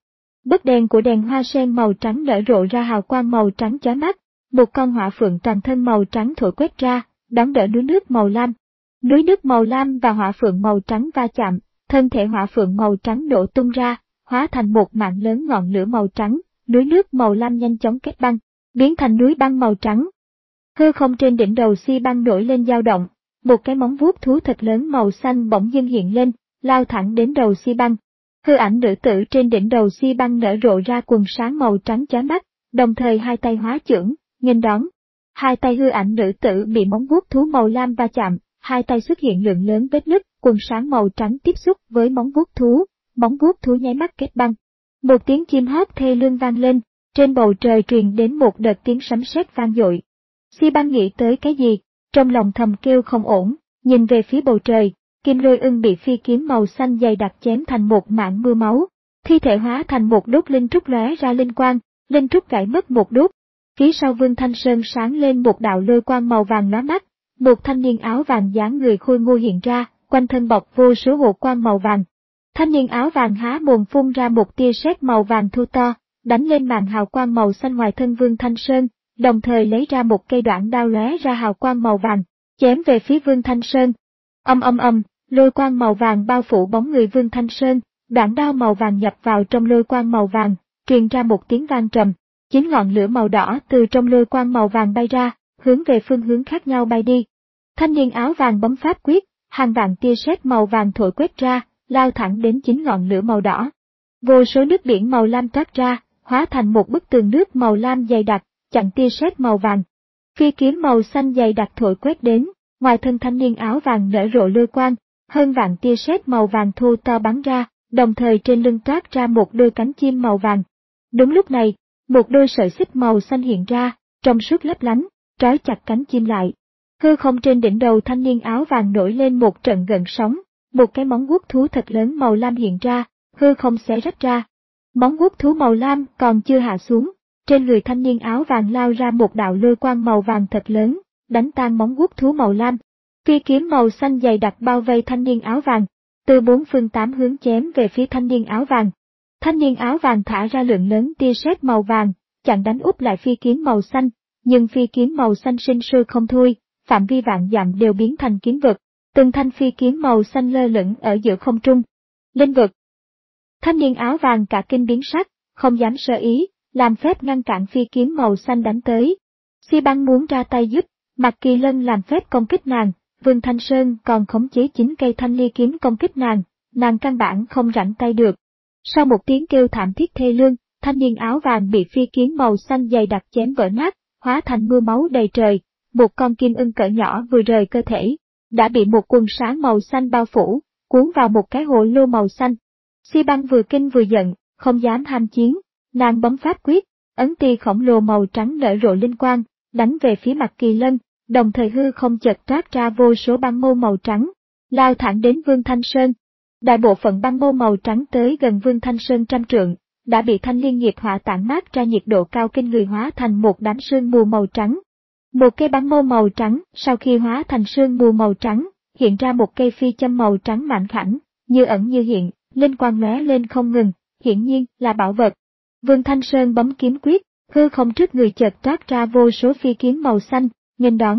Bức đèn của đèn hoa sen màu trắng nở rộ ra hào quang màu trắng chói mắt, một con hỏa phượng toàn thân màu trắng thổi quét ra, đón đỡ núi nước màu lam. Núi nước màu lam và hỏa phượng màu trắng va chạm, thân thể hỏa phượng màu trắng nổ tung ra, hóa thành một mạng lớn ngọn lửa màu trắng, núi nước màu lam nhanh chóng kết băng, biến thành núi băng màu trắng. Hư không trên đỉnh đầu Si Băng nổi lên dao động, một cái móng vuốt thú thật lớn màu xanh bỗng dưng hiện lên, lao thẳng đến đầu Si Băng. Hư ảnh nữ tử trên đỉnh đầu Si Băng nở rộ ra quần sáng màu trắng chói mắt, đồng thời hai tay hóa chưởng, nghênh đón. Hai tay hư ảnh nữ tử bị móng vuốt thú màu lam va chạm, hai tay xuất hiện lượng lớn vết nứt, quần sáng màu trắng tiếp xúc với móng vuốt thú, móng vuốt thú nháy mắt kết băng. Một tiếng chim hót thê lương vang lên, trên bầu trời truyền đến một đợt tiếng sấm sét vang dội. Si Băng nghĩ tới cái gì, trong lòng thầm kêu không ổn, nhìn về phía bầu trời, Kim Lôi Ưng bị phi kiếm màu xanh dày đặc chém thành một mảng mưa máu, thi thể hóa thành một đốt linh trúc lóe ra linh quang, linh trúc gãy mất một đốt. Phía sau Vương Thanh Sơn sáng lên một đạo lôi quang màu vàng lóa mắt, một thanh niên áo vàng dáng người khôi ngô hiện ra, quanh thân bọc vô số hộ quang màu vàng. Thanh niên áo vàng há mồm phun ra một tia sét màu vàng thu to, đánh lên màn hào quang màu xanh ngoài thân Vương Thanh Sơn, đồng thời lấy ra một cây đoạn đao lóe ra hào quang màu vàng, chém về phía Vương Thanh Sơn. Âm âm âm, lôi quang màu vàng bao phủ bóng người Vương Thanh Sơn, đoạn đao màu vàng nhập vào trong lôi quang màu vàng, truyền ra một tiếng vang trầm. Chín ngọn lửa màu đỏ từ trong lôi quang màu vàng bay ra, hướng về phương hướng khác nhau bay đi. Thanh niên áo vàng bấm pháp quyết, hàng vạn tia sét màu vàng thổi quét ra, lao thẳng đến chín ngọn lửa màu đỏ. Vô số nước biển màu lam toát ra, hóa thành một bức tường nước màu lam dày đặc, chặn tia sét màu vàng. Phi kiếm màu xanh dày đặc thổi quét đến, ngoài thân thanh niên áo vàng nở rộ lôi quang, hơn vạn tia sét màu vàng thô to bắn ra, đồng thời trên lưng toát ra một đôi cánh chim màu vàng. Đúng lúc này, một đôi sợi xích màu xanh hiện ra, trong suốt lấp lánh, trói chặt cánh chim lại. Hư không trên đỉnh đầu thanh niên áo vàng nổi lên một trận gợn sóng, một cái móng vuốt thú thật lớn màu lam hiện ra, hư không xé rách ra. Móng vuốt thú màu lam còn chưa hạ xuống, trên người thanh niên áo vàng lao ra một đạo lôi quang màu vàng thật lớn, đánh tan móng vuốt thú màu lam. Phi kiếm màu xanh dày đặc bao vây thanh niên áo vàng, từ bốn phương tám hướng chém về phía thanh niên áo vàng. Thanh niên áo vàng thả ra lượng lớn tia sét màu vàng, chặn đánh úp lại phi kiếm màu xanh, nhưng phi kiếm màu xanh sinh sôi không thôi, phạm vi vạn dặm đều biến thành kiếm vực, từng thanh phi kiếm màu xanh lơ lửng ở giữa không trung. Linh vực. Thanh niên áo vàng cả kinh biến sắc, không dám sơ ý, làm phép ngăn cản phi kiếm màu xanh đánh tới. Si Băng muốn ra tay giúp, Mạc Kỳ Lân làm phép công kích nàng, Vương Thanh Sơn còn khống chế chín cây thanh ly kiếm công kích nàng, nàng căn bản không rảnh tay được. Sau một tiếng kêu thảm thiết thê lương, thanh niên áo vàng bị phi kiếm màu xanh dày đặc chém vỡ nát, hóa thành mưa máu đầy trời, một con kim ưng cỡ nhỏ vừa rời cơ thể, đã bị một quần sáng màu xanh bao phủ, cuốn vào một cái hồ lô màu xanh. Si Băng vừa kinh vừa giận, không dám ham chiến, nàng bấm pháp quyết, ấn ti khổng lồ màu trắng nở rộ linh quang, đánh về phía Mạc Kỳ Lân, đồng thời hư không chợt toát ra vô số băng mâu màu trắng, lao thẳng đến Vương Thanh Sơn. Đại bộ phận băng mâu màu trắng tới gần Vương Thanh Sơn trăm trượng, đã bị thanh liên nghiệp hỏa tản mát ra nhiệt độ cao kinh người hóa thành một đám sương mù màu trắng. Một cây băng mâu màu trắng sau khi hóa thành sương mù màu trắng, hiện ra một cây phi châm màu trắng mảnh khảnh, như ẩn như hiện, linh quang lóe lên không ngừng, hiển nhiên là bảo vật. Vương Thanh Sơn bấm kiếm quyết, hư không trước người chợt toát ra vô số phi kiếm màu xanh, nghênh đón.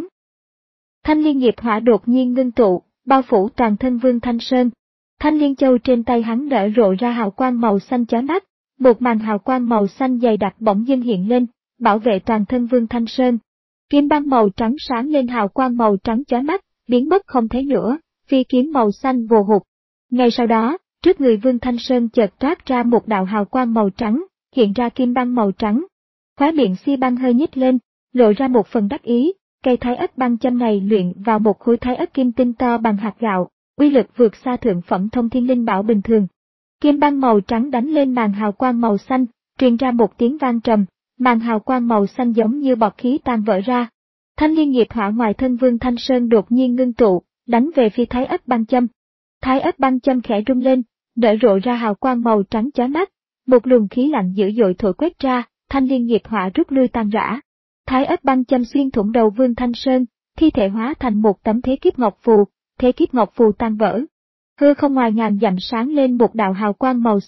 Thanh liên nghiệp hỏa đột nhiên ngưng tụ, bao phủ toàn thân Vương Thanh Sơn. Thanh liên châu trên tay hắn nở rộ ra hào quang màu xanh chói mắt, một màn hào quang màu xanh dày đặc bỗng dưng hiện lên, bảo vệ toàn thân Vương Thanh Sơn. Kiếm băng màu trắng sáng lên hào quang màu trắng chói mắt, biến mất không thấy nữa, phi kiếm màu xanh vồ hụt. Ngay sau đó, trước người Vương Thanh Sơn chợt toát ra một đạo hào quang màu trắng, hiện ra kim băng màu trắng. Khóe miệng Si Băng hơi nhếch lên, lộ ra một phần đắc ý, cây thái ất băng châm này luyện vào một khối thái ất kim tinh to bằng hạt gạo, uy lực vượt xa thượng phẩm thông thiên linh bảo bình thường. Kim băng màu trắng đánh lên màn hào quang màu xanh, truyền ra một tiếng vang trầm, màn hào quang màu xanh giống như bọt khí tan vỡ ra. Thanh liên nghiệp hỏa ngoài thân Vương Thanh Sơn đột nhiên ngưng tụ, đánh về phía thái ất băng châm. Thái ất băng châm khẽ rung lên, nở rộ ra hào quang màu trắng chói mắt, một luồng khí lạnh dữ dội thổi quét ra, thanh liên nghiệp hỏa rút lui tan rã. Thái ất băng châm xuyên thủng đầu Vương Thanh Sơn, thi thể hóa thành một tấm thế kiếp ngọc phù, thế kiếp ngọc phù tan vỡ. Hư không ngoài ngàn dặm sáng lên một đạo hào quang màu xanh,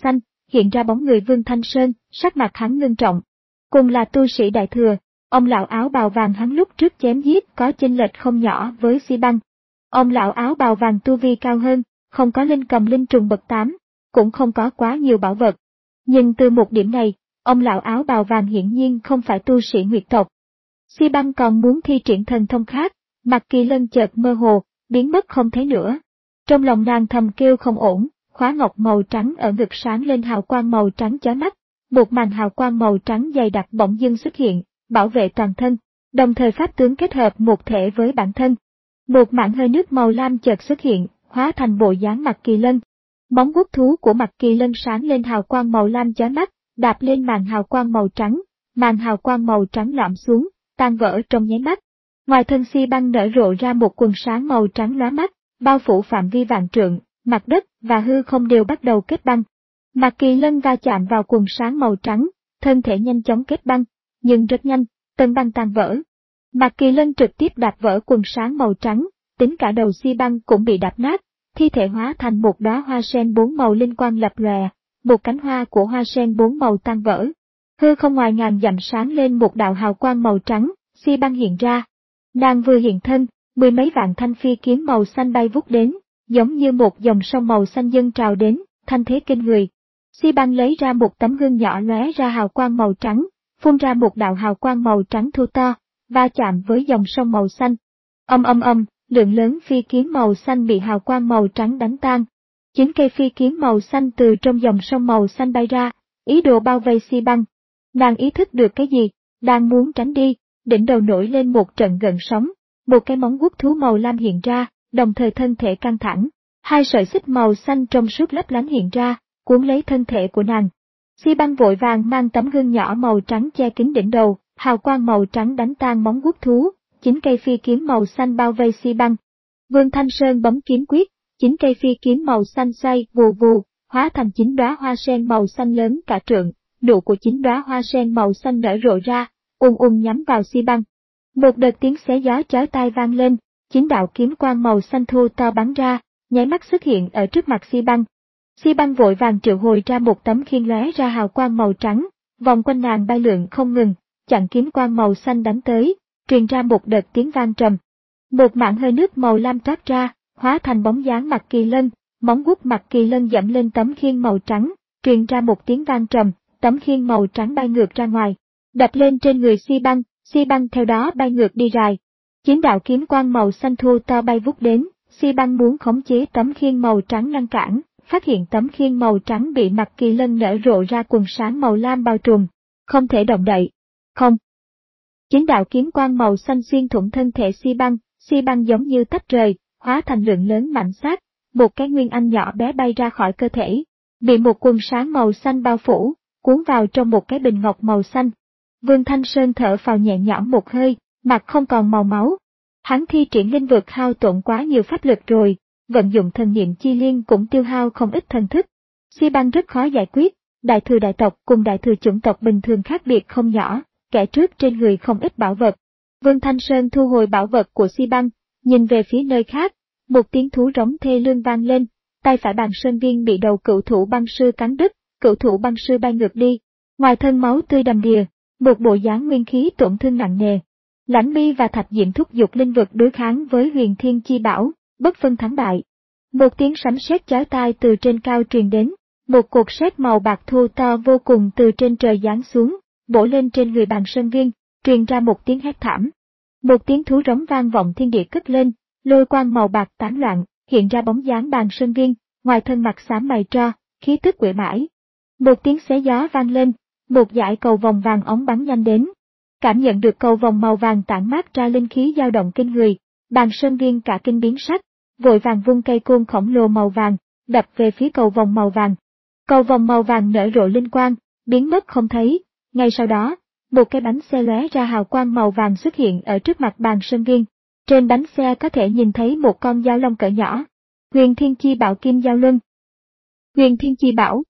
hiện ra bóng người Vương Thanh Sơn, sắc mặt hắn ngưng trọng. Cùng là tu sĩ đại thừa, ông lão áo bào vàng hắn lúc trước chém giết có chênh lệch không nhỏ với Si Băng. Ông lão áo bào vàng tu vi cao hơn, không có linh cầm linh trùng bậc tám, cũng không có quá nhiều bảo vật. Nhưng từ một điểm này, ông lão áo bào vàng hiển nhiên không phải tu sĩ Nguyệt tộc. Si Băng còn muốn thi triển thần thông khác, Mạc Kỳ Lân chợt mơ hồ, biến mất không thấy nữa. Trong lòng nàng thầm kêu không ổn, khóa ngọc màu trắng ở ngực sáng lên hào quang màu trắng chói mắt, một màn hào quang màu trắng dày đặc bỗng dưng xuất hiện, bảo vệ toàn thân, đồng thời pháp tướng kết hợp một thể với bản thân. Một mảng hơi nước màu lam chợt xuất hiện, hóa thành bộ dáng Mạc Kỳ Lân. Móng vuốt thú của Mạc Kỳ Lân sáng lên hào quang màu lam chói mắt, đạp lên màn hào quang màu trắng, màn hào quang màu trắng lõm xuống, tan vỡ trong nháy mắt. Ngoài thân Si Băng nở rộ ra một quần sáng màu trắng lóa mắt, bao phủ phạm vi vạn trượng, mặt đất và hư không đều bắt đầu kết băng. Mạc Kỳ Lân va chạm vào quần sáng màu trắng, thân thể nhanh chóng kết băng, nhưng rất nhanh, tầng băng tan vỡ. Mạc Kỳ Lân trực tiếp đạp vỡ quần sáng màu trắng, tính cả đầu Si Băng cũng bị đạp nát, thi thể hóa thành một đóa hoa sen bốn màu linh quang lập lòe, một cánh hoa của hoa sen bốn màu tan vỡ. Hư không ngoài ngàn dặm sáng lên một đạo hào quang màu trắng, Si Băng hiện ra. Nàng vừa hiện thân, mười mấy vạn thanh phi kiếm màu xanh bay vút đến, giống như một dòng sông màu xanh dâng trào đến, thanh thế kinh người. Si Băng lấy ra một tấm gương nhỏ lóe ra hào quang màu trắng, phun ra một đạo hào quang màu trắng thu to, va chạm với dòng sông màu xanh. Âm âm âm, lượng lớn phi kiếm màu xanh bị hào quang màu trắng đánh tan. Chín cây phi kiếm màu xanh từ trong dòng sông màu xanh bay ra, ý đồ bao vây Si Băng. Nàng ý thức được cái gì, đang muốn tránh đi, đỉnh đầu nổi lên một trận gợn sóng, một cái móng vuốt thú màu lam hiện ra, đồng thời thân thể căng thẳng. Hai sợi xích màu xanh trong suốt lấp lánh hiện ra, cuốn lấy thân thể của nàng. Si Băng vội vàng mang tấm gương nhỏ màu trắng che kín đỉnh đầu, hào quang màu trắng đánh tan móng vuốt thú, chín cây phi kiếm màu xanh bao vây Si Băng. Vương Thanh Sơn bấm kiếm quyết, chín cây phi kiếm màu xanh xoay vù vù, hóa thành chín đóa hoa sen màu xanh lớn cả trượng, nụ của chín đóa hoa sen màu xanh nở rộ ra, ùn ùn nhắm vào Si Băng. Một đợt tiếng xé gió chói tai vang lên, chín đạo kiếm quang màu xanh thu to bắn ra, nháy mắt xuất hiện ở trước mặt Si Băng. Si Băng vội vàng triệu hồi ra một tấm khiên lóe ra hào quang màu trắng, vòng quanh nàng bay lượn không ngừng, chặn kiếm quang màu xanh đánh tới, truyền ra một đợt tiếng vang trầm. Một mảng hơi nước màu lam toát ra, hóa thành bóng dáng Mạc Kỳ Lân, móng vuốt Mạc Kỳ Lân dẫm lên tấm khiên màu trắng, truyền ra một tiếng vang trầm, tấm khiên màu trắng bay ngược ra ngoài, đập lên trên người Si Băng, Si Băng theo đó bay ngược đi rài. Chín đạo kiếm quang màu xanh thu to bay vút đến, Si Băng muốn khống chế tấm khiên màu trắng ngăn cản, phát hiện tấm khiên màu trắng bị Mạc Kỳ Lân nở rộ ra quần sáng màu lam bao trùm, không thể động đậy. Không. Chín đạo kiếm quang màu xanh xuyên thủng thân thể Si Băng, Si Băng giống như tách rời, hóa thành lượng lớn mảnh xác, một cái nguyên anh nhỏ bé bay ra khỏi cơ thể, bị một quần sáng màu xanh bao phủ, cuốn vào trong một cái bình ngọc màu xanh. Vương Thanh Sơn thở phào nhẹ nhõm một hơi, mặt không còn màu máu. Hắn thi triển linh vực hao tổn quá nhiều pháp lực rồi, vận dụng thần niệm chi liên cũng tiêu hao không ít thần thức. Si Băng rất khó giải quyết, đại thừa đại tộc cùng đại thừa chủng tộc bình thường khác biệt không nhỏ, kẻ trước trên người không ít bảo vật. Vương Thanh Sơn thu hồi bảo vật của Si Băng, nhìn về phía nơi khác, một tiếng thú rống thê lương vang lên, tay phải Bàn Sơn Viên bị đầu cửu thủ băng sư cắn đứt, cửu thủ băng sư bay ngược đi, ngoài thân máu tươi đầm đìa, một bộ dáng nguyên khí tổn thương nặng nề. Lãnh Mi và Thạch Diệm thúc giục linh vực đối kháng với Huyền Thiên Chi Bảo, bất phân thắng bại. Một tiếng sấm sét chói tai từ trên cao truyền đến, một cột sét màu bạc thô to vô cùng từ trên trời giáng xuống, bổ lên trên người Bàn Sơn Viên, truyền ra một tiếng hét thảm. Một tiếng thú rống vang vọng thiên địa cất lên, lôi quang màu bạc tán loạn, hiện ra bóng dáng Bàn Sơn Viên, ngoài thân mặt xám mày tro, khí tức quỷ mãi. Một tiếng xé gió vang lên, một dải cầu vòng vàng óng bắn nhanh đến. Cảm nhận được cầu vòng màu vàng tản mát ra linh khí dao động kinh người, Bàn Sơn Viên cả kinh biến sắc, vội vàng vung cây côn khổng lồ màu vàng, đập về phía cầu vòng màu vàng. Cầu vòng màu vàng nở rộ linh quang, biến mất không thấy. Ngay sau đó, một cái bánh xe lóe ra hào quang màu vàng xuất hiện ở trước mặt Bàn Sơn Viên. Trên bánh xe có thể nhìn thấy một con dao long cỡ nhỏ. Huyền Thiên Chi Bảo Kim Dao Luân. Huyền Thiên Chi Bảo.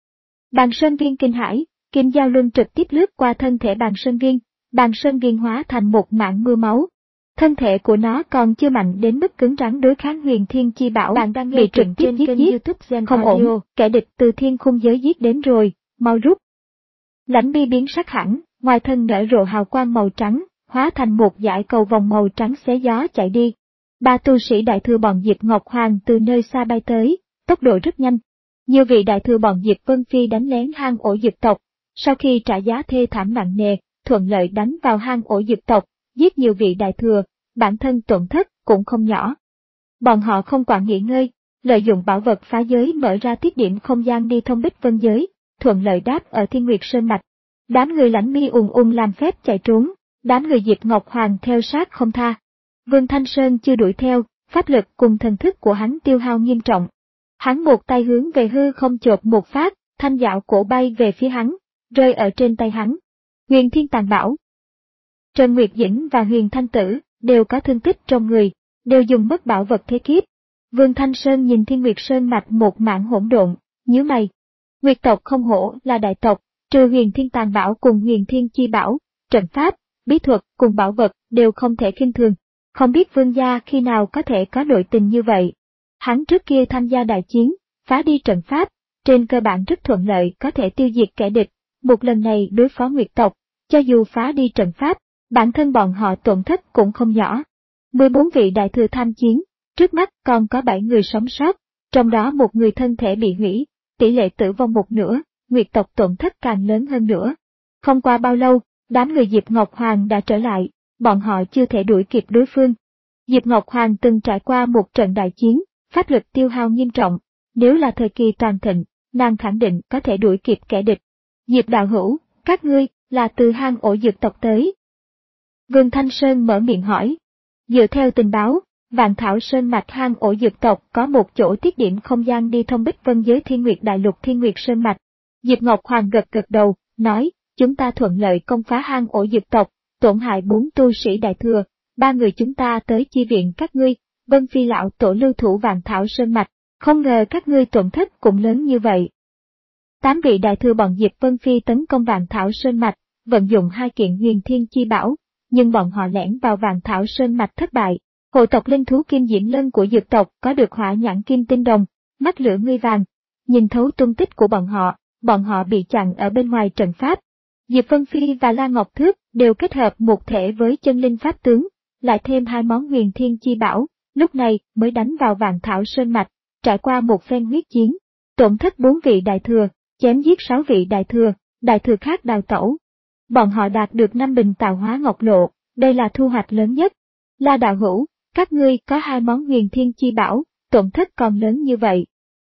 Bàn Sơn Viên kinh hãi, Kim Dao Luân trực tiếp lướt qua thân thể Bàn Sơn Viên, Bàn Sơn Viên hóa thành một mảng mưa máu. Thân thể của nó còn chưa mạnh đến mức cứng rắn đối kháng huyền thiên chi bảo. Bạn đang bị trực tiếp giết giết, không ổn, kẻ địch từ thiên khung giới giết đến rồi, mau rút. Lãnh Mi biến sắc hẳn, ngoài thân nở rộ hào quang màu trắng, hóa thành một dải cầu vòng màu trắng xé gió chạy đi. Ba tu sĩ đại thừa bọn Diệp Ngọc Hoàng từ nơi xa bay tới, tốc độ rất nhanh. Nhiều vị đại thừa bọn Diệp Vân Phi đánh lén hang ổ Diệp tộc, sau khi trả giá thê thảm nặng nề, thuận lợi đánh vào hang ổ Diệp tộc, giết nhiều vị đại thừa, bản thân tổn thất cũng không nhỏ. Bọn họ không quản nghỉ ngơi, lợi dụng bảo vật phá giới mở ra tiết điểm không gian đi thông Bích Vân giới, thuận lợi đáp ở Thiên Nguyệt Sơn Mạch. Đám người Lãnh Mi ùng ùng làm phép chạy trốn, đám người Diệp Ngọc Hoàng theo sát không tha. Vương Thanh Sơn chưa đuổi theo, pháp lực cùng thần thức của hắn tiêu hao nghiêm trọng. Hắn một tay hướng về hư không chộp một phát, thanh dạo cổ bay về phía hắn, rơi ở trên tay hắn. Huyền Thiên Tàn Bảo, Trần Nguyệt Dĩnh và Huyền Thanh Tử đều có thương tích trong người, đều dùng mất bảo vật thế kiếp. Vương Thanh Sơn nhìn Thiên Nguyệt Sơn Mạch một mảng hỗn độn, nhíu mày. Nguyệt tộc không hổ là đại tộc, trừ Huyền Thiên Tàn Bảo cùng Huyền Thiên Chi Bảo, trận pháp, bí thuật cùng bảo vật đều không thể khinh thường. Không biết Vương gia khi nào có thể có nội tình như vậy. Hắn trước kia tham gia đại chiến, phá đi trận pháp, trên cơ bản rất thuận lợi có thể tiêu diệt kẻ địch. Một lần này đối phó Nguyệt tộc, cho dù phá đi trận pháp, bản thân bọn họ tổn thất cũng không nhỏ. mười bốn vị đại thừa tham chiến, trước mắt còn có bảy người sống sót, trong đó một người thân thể bị hủy, tỷ lệ tử vong một nửa, Nguyệt tộc tổn thất càng lớn hơn nữa. Không qua bao lâu, đám người Diệp Ngọc Hoàng đã trở lại, bọn họ chưa thể đuổi kịp đối phương. Diệp Ngọc Hoàng từng trải qua một trận đại chiến, pháp lực tiêu hao nghiêm trọng, nếu là thời kỳ toàn thịnh, nàng khẳng định có thể đuổi kịp kẻ địch. Diệp đạo hữu, các ngươi, là từ hang ổ Dược tộc tới. Vương Thanh Sơn mở miệng hỏi. Dựa theo tình báo, Vạn Thảo Sơn Mạch hang ổ Dược tộc có một chỗ tiết điểm không gian đi thông Bích Vân giới Thiên Nguyệt Đại Lục Thiên Nguyệt Sơn Mạch. Diệp Ngọc Hoàng gật gật đầu, nói, chúng ta thuận lợi công phá hang ổ Dược tộc, tổn hại bốn tu sĩ đại thừa, ba người chúng ta tới chi viện các ngươi, Vân Phi lão tổ lưu thủ Vạn Thảo Sơn Mạch, không ngờ các ngươi tổn thất cũng lớn như vậy. Tám vị đại thừa bọn Diệp Vân Phi tấn công Vạn Thảo Sơn Mạch, vận dụng hai kiện Huyền Thiên Chi Bảo, nhưng bọn họ lẻn vào Vạn Thảo Sơn Mạch thất bại. Hộ tộc linh thú Kim Diễm Lân của Dược tộc có được hỏa nhãn kim tinh đồng, mắt lửa ngươi vàng, nhìn thấu tung tích của bọn họ, bọn họ bị chặn ở bên ngoài trận pháp. Diệp Vân Phi và La Ngọc Thước đều kết hợp một thể với chân linh pháp tướng, lại thêm hai món Huyền Thiên Chi Bảo, lúc này mới đánh vào Vạn Thảo Sơn Mạch, trải qua một phen huyết chiến, tổn thất bốn vị đại thừa, chém giết sáu vị đại thừa, đại thừa khác đào tẩu. Bọn họ đạt được năm bình tạo hóa ngọc lộ, đây là thu hoạch lớn nhất. La đạo hữu, các ngươi có hai món Huyền Thiên Chi Bảo, tổn thất còn lớn như vậy.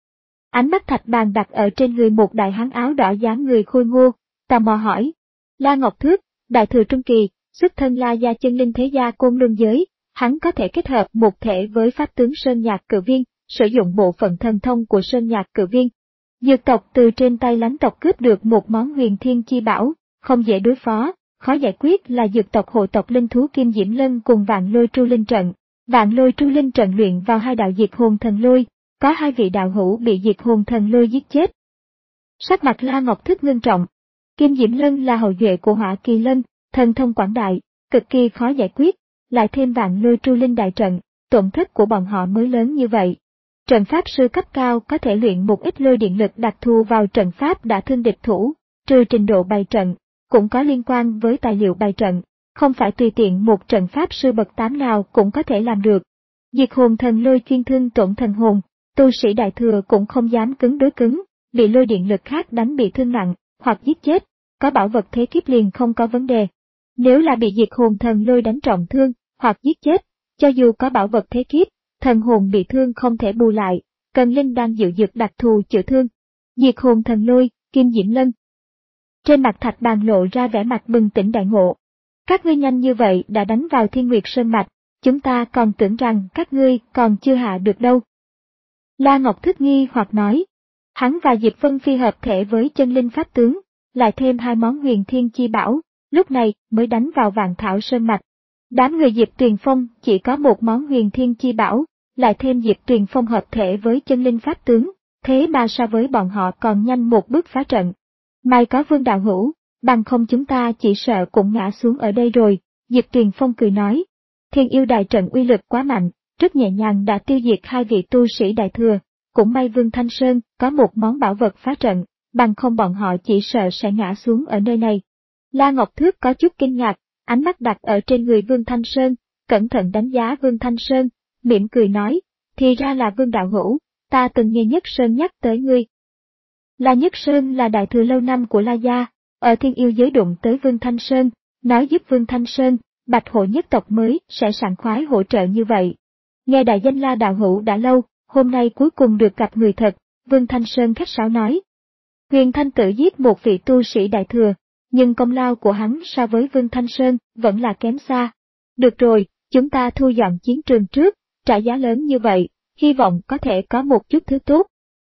Ánh mắt Thạch Bàn đặt ở trên người một đại hán áo đỏ dáng người khôi ngô, tò mò hỏi. La Ngọc Thước, đại thừa trung kỳ, xuất thân La gia chân linh thế gia Côn Luân giới, hắn có thể kết hợp một thể với pháp tướng Sơn Nhạc Cự Viên, sử dụng bộ phận thần thông của Sơn Nhạc Cự Viên. Dược tộc từ trên tay Lãnh tộc cướp được một món Huyền Thiên Chi Bảo, không dễ đối phó, khó giải quyết là dược tộc hộ tộc linh thú Kim Diễm Lân cùng Vạn Lôi Tru Linh Trận. Vạn Lôi Tru Linh Trận luyện vào hai đạo diệt hồn thần lôi, có hai vị đạo hữu bị diệt hồn thần lôi giết chết. Sắc mặt La Ngọc Thức ngưng trọng. Kim Diễm Lân là hậu duệ của Hỏa Kỳ Lân, thần thông quảng đại, cực kỳ khó giải quyết, lại thêm Vạn Lôi Tru Linh đại trận, tổn thất của bọn họ mới lớn như vậy. Trận pháp sư cấp cao có thể luyện một ít lôi điện lực đặc thù vào trận pháp đã thương địch thủ, trừ trình độ bày trận, cũng có liên quan với tài liệu bày trận, không phải tùy tiện một trận pháp sư bậc tám nào cũng có thể làm được. Diệt hồn thần lôi chuyên thương tổn thần hồn, tu sĩ đại thừa cũng không dám cứng đối cứng, bị lôi điện lực khác đánh bị thương nặng, hoặc giết chết, có bảo vật thế kiếp liền không có vấn đề. Nếu là bị diệt hồn thần lôi đánh trọng thương, hoặc giết chết, cho dù có bảo vật thế kiếp, thần hồn bị thương không thể bù lại, cần linh đan diệu dược đặc thù chữa thương. Diệt hồn thần lôi, Kim Diễm Lân. Trên mặt Thạch Bàn lộ ra vẻ mặt bừng tỉnh đại ngộ. Các ngươi nhanh như vậy đã đánh vào Thiên Nguyệt Sơn Mạch, chúng ta còn tưởng rằng các ngươi còn chưa hạ được đâu. La Ngọc Thức nghi hoặc nói, hắn và Diệp Vân Phi hợp thể với chân linh pháp tướng, lại thêm hai món Huyền Thiên Chi Bảo, lúc này mới đánh vào Vạn Thảo Sơn Mạch. Đám người Diệp Tuyền Phong chỉ có một món Huyền Thiên Chi Bảo, lại thêm Diệp Tuyền Phong hợp thể với chân linh pháp tướng, thế mà so với bọn họ còn nhanh một bước phá trận. May có Vương đạo hữu, bằng không chúng ta chỉ sợ cũng ngã xuống ở đây rồi, Diệp Tuyền Phong cười nói. Thiên yêu đại trận uy lực quá mạnh, rất nhẹ nhàng đã tiêu diệt hai vị tu sĩ đại thừa. Cũng may Vương Thanh Sơn có một món bảo vật phá trận, bằng không bọn họ chỉ sợ sẽ ngã xuống ở nơi này. La Ngọc Thước có chút kinh ngạc, ánh mắt đặt ở trên người Vương Thanh Sơn, cẩn thận đánh giá Vương Thanh Sơn, mỉm cười nói, thì ra là Vương đạo hữu, ta từng nghe Nhất Sơn nhắc tới ngươi. La Nhất Sơn là đại thừa lâu năm của La Gia, ở thiên yêu giới đụng tới Vương Thanh Sơn, nói giúp Vương Thanh Sơn, Bạch Hổ nhất tộc mới sẽ sảng khoái hỗ trợ như vậy. Nghe đại danh La đạo hữu đã lâu, hôm nay cuối cùng được gặp người thật, Vương Thanh Sơn khách sáo nói. Huyền Thanh Tử giết một vị tu sĩ đại thừa, nhưng công lao của hắn so với Vương Thanh Sơn vẫn là kém xa. Được rồi, chúng ta thu dọn chiến trường trước, trả giá lớn như vậy, hy vọng có thể có một chút thứ tốt.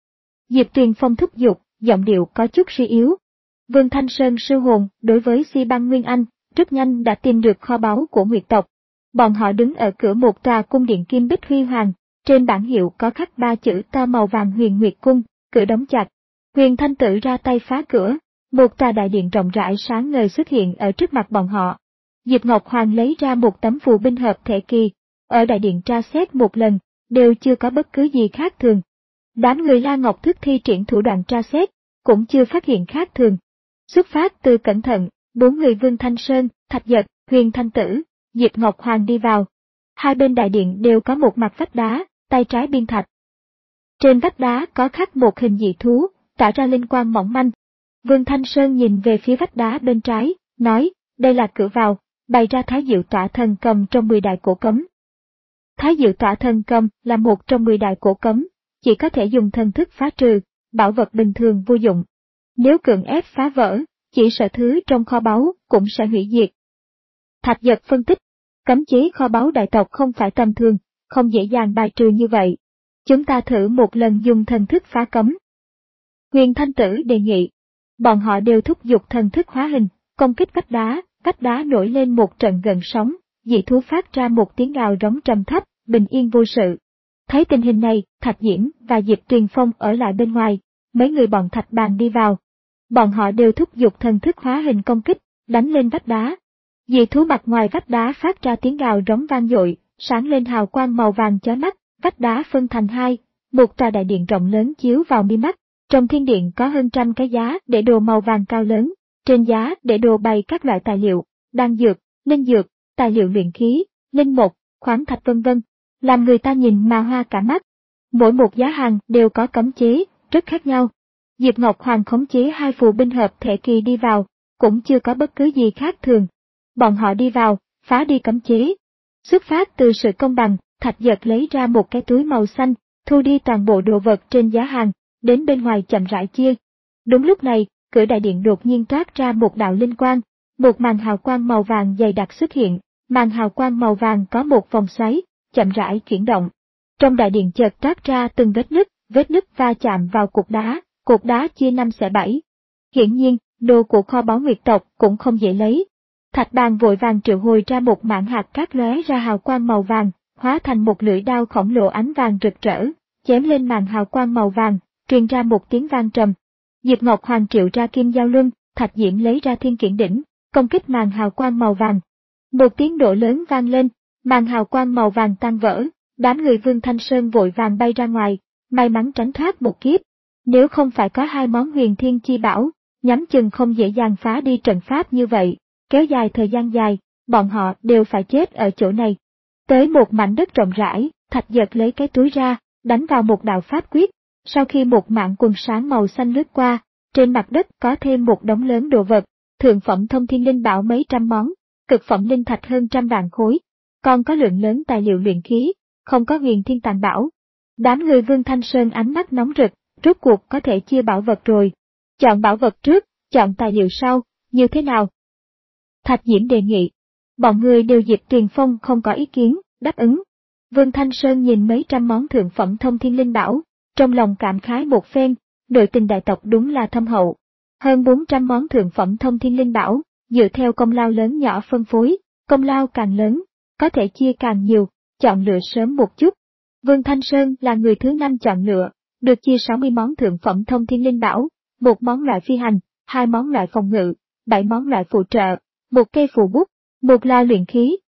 Diệp Tuyền Phong thúc giục, giọng điệu có chút suy yếu. Vương Thanh Sơn sư hồn đối với Si Băng Nguyên Anh, rất nhanh đã tìm được kho báu của Nguyệt tộc. Bọn họ đứng ở cửa một tòa cung điện kim bích huy hoàng, trên bảng hiệu có khắc ba chữ to màu vàng Huyền Nguyệt Cung, cửa đóng chặt. Huyền Thanh Tử ra tay phá cửa, một tòa đại điện rộng rãi sáng ngời xuất hiện ở trước mặt bọn họ. Diệp Ngọc Hoàng lấy ra một tấm phù binh hợp thể kỳ, ở đại điện tra xét một lần, đều chưa có bất cứ gì khác thường. Đám người La Ngọc Thức thi triển thủ đoạn tra xét, cũng chưa phát hiện khác thường. Xuất phát từ cẩn thận, bốn người Vương Thanh Sơn, Thạch Giật, Huyền Thanh Tử, Diệp Ngọc Hoàng đi vào. Hai bên đại điện đều có một mặt vách đá, tay trái biên thạch. Trên vách đá có khắc một hình dị thú, tỏa ra linh quang mỏng manh. Vương Thanh Sơn nhìn về phía vách đá bên trái, nói, đây là cửa vào, bày ra Thái Diệu Tỏa Thần Cầm trong mười đại cổ cấm. Thái Diệu Tỏa Thần Cầm là một trong mười đại cổ cấm, chỉ có thể dùng thần thức phá trừ, bảo vật bình thường vô dụng. Nếu cưỡng ép phá vỡ, chỉ sợ thứ trong kho báu cũng sẽ hủy diệt. Thạch Giật phân tích, cấm chế kho báu đại tộc không phải tầm thường, không dễ dàng bài trừ như vậy. Chúng ta thử một lần dùng thần thức phá cấm. Huyền Thanh Tử đề nghị. Bọn họ đều thúc giục thần thức hóa hình, công kích vách đá, vách đá nổi lên một trận gần sóng, dị thú phát ra một tiếng gào rống trầm thấp, bình yên vô sự. Thấy tình hình này, Thạch Diễm và Diệp Tuyền Phong ở lại bên ngoài, mấy người bọn Thạch Bàn đi vào. Bọn họ đều thúc giục thần thức hóa hình công kích, đánh lên vách đá. Dị thú mặt ngoài vách đá phát ra tiếng gào rống vang dội, sáng lên hào quang màu vàng chói mắt, vách đá phân thành hai, một tòa đại điện rộng lớn chiếu vào mi mắt. Trong thiên điện có hơn trăm cái giá để đồ màu vàng cao lớn, trên giá để đồ bày các loại tài liệu, đan dược, linh dược, tài liệu luyện khí, linh mục, khoáng thạch vân vân, làm người ta nhìn mà hoa cả mắt. Mỗi một giá hàng đều có cấm chế, rất khác nhau. Diệp Ngọc Hoàng khống chế hai phù binh hợp thể kỳ đi vào, cũng chưa có bất cứ gì khác thường. Bọn họ đi vào, phá đi cấm chế. Xuất phát từ sự công bằng, Thạch Giật lấy ra một cái túi màu xanh, thu đi toàn bộ đồ vật trên giá hàng, đến bên ngoài chậm rãi chia. Đúng lúc này, cửa đại điện đột nhiên toát ra một đạo linh quang, một màn hào quang màu vàng dày đặc xuất hiện, màn hào quang màu vàng có một vòng xoáy, chậm rãi chuyển động. Trong đại điện chợt toát ra từng vết nứt, vết nứt va chạm vào cục đá, cục đá chia năm xẻ bảy. Hiển nhiên, đồ của kho báu Nguyệt tộc cũng không dễ lấy. Thạch Bàn vội vàng triệu hồi ra một mảng hạt cát lóe ra hào quang màu vàng, hóa thành một lưỡi đao khổng lồ ánh vàng rực rỡ, chém lên màn hào quang màu vàng, truyền ra một tiếng vang trầm. Diệp Ngọc Hoàng triệu ra kim giao luân, Thạch Diễm lấy ra thiên kiển đỉnh, công kích màn hào quang màu vàng. Một tiếng nổ lớn vang lên, màn hào quang màu vàng tan vỡ, đám người Vương Thanh Sơn vội vàng bay ra ngoài, may mắn tránh thoát một kiếp. Nếu không phải có hai món huyền thiên chi bảo, nhắm chừng không dễ dàng phá đi trận pháp như vậy, kéo dài thời gian dài, bọn họ đều phải chết ở chỗ này. Tới một mảnh đất rộng rãi, Thạch Giật lấy cái túi ra, đánh vào một đạo pháp quyết. Sau khi một mảng quần sáng màu xanh lướt qua, trên mặt đất có thêm một đống lớn đồ vật, thượng phẩm thông thiên linh bảo mấy trăm món, cực phẩm linh thạch hơn trăm vạn khối, còn có lượng lớn tài liệu luyện khí, không có huyền thiên tàn bảo. Đám người Vương Thanh Sơn ánh mắt nóng rực, rốt cuộc có thể chia bảo vật rồi. Chọn bảo vật trước, chọn tài liệu sau, như thế nào? Thạch Diễm đề nghị. Bọn người đều Diệp Tuyền Phong không có ý kiến, đáp ứng. Vương Thanh Sơn nhìn mấy trăm món thượng phẩm thông thiên linh bảo, trong lòng cảm khái một phen, nội tình đại tộc đúng là thâm hậu. Hơn bốn trăm món thượng phẩm thông thiên linh bảo, dựa theo công lao lớn nhỏ phân phối, công lao càng lớn, có thể chia càng nhiều, chọn lựa sớm một chút. Vương Thanh Sơn là người thứ năm chọn lựa, được chia sáu mươi món thượng phẩm thông thiên linh bảo, một món loại phi hành, hai món loại phòng ngự, bảy món loại phụ trợ, một cây phù bút, một la luyện khí,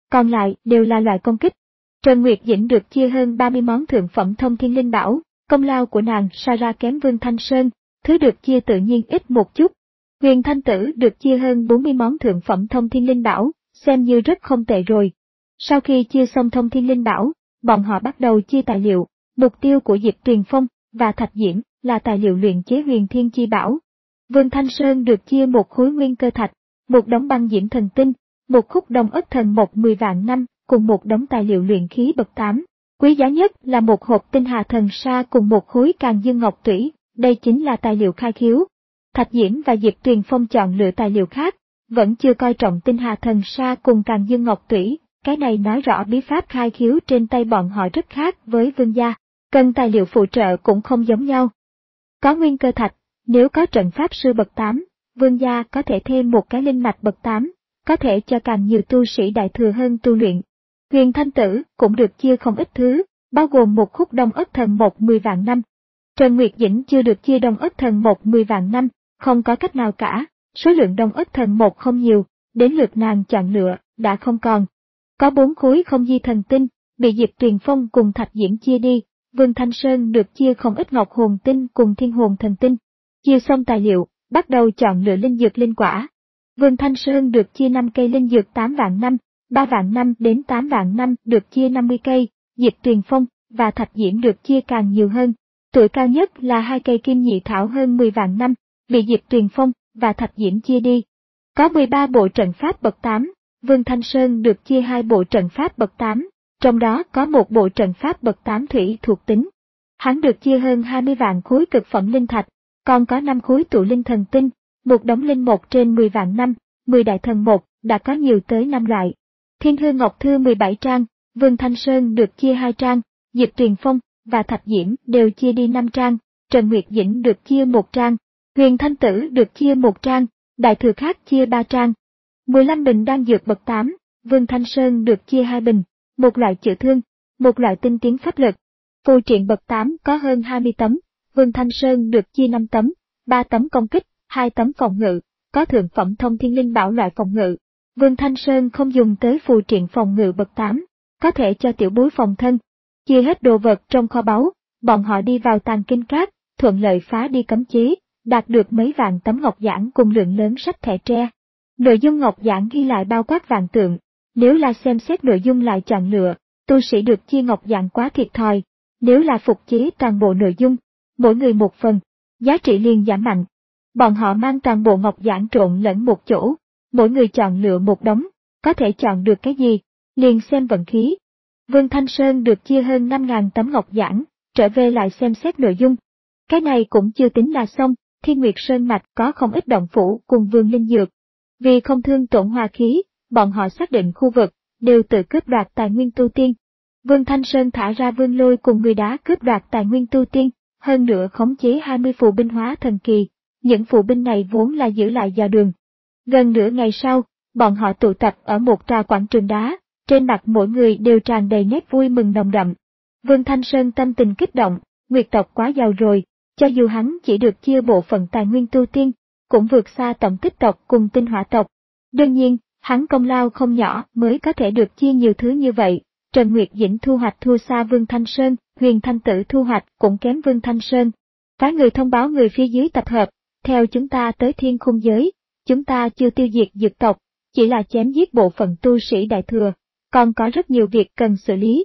còn lại đều là loại công kích. Trần Nguyệt Dĩnh được chia hơn ba mươi món thượng phẩm thông thiên linh bảo, công lao của nàng so ra kém Vương Thanh Sơn, thứ được chia tự nhiên ít một chút. Huyền Thanh Tử được chia hơn bốn mươi món thượng phẩm thông thiên linh bảo, xem như rất không tệ rồi. Sau khi chia xong thông thiên linh bảo, bọn họ bắt đầu chia tài liệu, mục tiêu của Diệp Tuyền Phong và Thạch Diễm là tài liệu luyện chế huyền thiên chi bảo. Vương Thanh Sơn được chia một khối nguyên cơ thạch, một đống băng diễm thần tinh, một khúc đồng ất thần một mười vạn năm, cùng một đống tài liệu luyện khí bậc tám. Quý giá nhất là một hộp tinh hà thần sa cùng một khối càn dương ngọc tủy, đây chính là tài liệu khai khiếu. Thạch Diễm và Diệp Tuyền Phong chọn lựa tài liệu khác, vẫn chưa coi trọng tinh hà thần sa cùng càn dương ngọc tủy, cái này nói rõ bí pháp khai khiếu trên tay bọn họ rất khác với Vương gia, cần tài liệu phụ trợ cũng không giống nhau. Có nguyên cơ thạch, nếu có trận pháp sư bậc tám, Vương gia có thể thêm một cái linh mạch bậc tám, có thể cho càng nhiều tu sĩ đại thừa hơn tu luyện. Huyền Thanh Tử cũng được chia không ít thứ, bao gồm một khúc đông ất thần một mười vạn năm. Trần Nguyệt Dĩnh chưa được chia đông ất thần một mười vạn năm, không có cách nào cả, số lượng đông ất thần một không nhiều, đến lượt nàng chọn lựa, đã không còn. Có bốn khối không di thần tinh, bị Diệp Tuyền Phong cùng Thạch Diễm chia đi, Vương Thanh Sơn được chia không ít ngọc hồn tinh cùng thiên hồn thần tinh. Chia xong tài liệu, bắt đầu chọn lựa linh dược linh quả. Vương Thanh Sơn được chia năm cây linh dược tám vạn năm, ba vạn năm đến tám vạn năm được chia năm mươi cây, Diệp Tuyền Phong và Thạch Diễm được chia càng nhiều hơn. Tuổi cao nhất là hai cây kim nhị thảo hơn mười vạn năm, bị Diệp Tuyền Phong và Thạch Diễm chia đi. Có mười ba bộ trận pháp bậc tám, Vương Thanh Sơn được chia hai bộ trận pháp bậc tám, trong đó có một bộ trận pháp bậc tám thủy thuộc tính. Hắn được chia hơn hai mươi vạn khối cực phẩm linh thạch, còn có năm khối tụ linh thần tinh, một đống linh một trên mười vạn năm, mười đại thần một, đã có nhiều tới năm loại. Thiên Hư Ngọc Thư mười bảy trang, Vương Thanh Sơn được chia hai trang, Diệp Tuyền Phong và Thạch Diễm đều chia đi năm trang, Trần Nguyệt Dĩnh được chia một trang, Huyền Thanh Tử được chia một trang, đại thừa khác chia ba trang. mười lăm bình đan dược bậc tám, Vương Thanh Sơn được chia hai bình, một loại chữa thương, một loại tinh tiến pháp lực. Phù triện bậc tám có hơn hai mươi tấm, Vương Thanh Sơn được chia năm tấm, ba tấm công kích, hai tấm phòng ngự, có thượng phẩm thông thiên linh bảo loại phòng ngự. Vương Thanh Sơn không dùng tới phù triện phòng ngự bậc tám, có thể cho tiểu bối phòng thân. Chia hết đồ vật trong kho báu, bọn họ đi vào tàng kinh các, thuận lợi phá đi cấm chế, đạt được mấy vạn tấm ngọc giản cùng lượng lớn sách thẻ tre. Nội dung ngọc giản ghi lại bao quát vạn tượng, nếu là xem xét nội dung lại chọn lựa, tu sĩ được chia ngọc giản quá thiệt thòi, nếu là phục chế toàn bộ nội dung, mỗi người một phần, giá trị liền giảm mạnh. Bọn họ mang toàn bộ ngọc giản trộn lẫn một chỗ, mỗi người chọn lựa một đống, có thể chọn được cái gì, liền xem vận khí. Vương Thanh Sơn được chia hơn năm nghìn tấm ngọc giản, trở về lại xem xét nội dung. Cái này cũng chưa tính là xong, Thiên Nguyệt Sơn Mạch có không ít động phủ cùng vườn linh dược. Vì không thương tổn hòa khí, bọn họ xác định khu vực, đều tự cướp đoạt tài nguyên tu tiên. Vương Thanh Sơn thả ra Vương Lôi cùng người đá cướp đoạt tài nguyên tu tiên, hơn nữa khống chế hai mươi phù binh hóa thần kỳ. Những phù binh này vốn là giữ lại dò đường. Gần nửa ngày sau, bọn họ tụ tập ở một tòa quảng trường đá, trên mặt mỗi người đều tràn đầy nét vui mừng nồng đậm. Vương Thanh Sơn tâm tình kích động, Nguyệt tộc quá giàu rồi, cho dù hắn chỉ được chia bộ phận tài nguyên tu tiên, cũng vượt xa tổng tích tộc cùng tinh hỏa tộc. Đương nhiên, hắn công lao không nhỏ mới có thể được chia nhiều thứ như vậy. Trần Nguyệt Dĩnh thu hoạch thua xa Vương Thanh Sơn, Huyền Thanh Tử thu hoạch cũng kém Vương Thanh Sơn. Phái người thông báo người phía dưới tập hợp, theo chúng ta tới thiên khung giới, chúng ta chưa tiêu diệt dược tộc, chỉ là chém giết bộ phận tu sĩ đại thừa, còn có rất nhiều việc cần xử lý.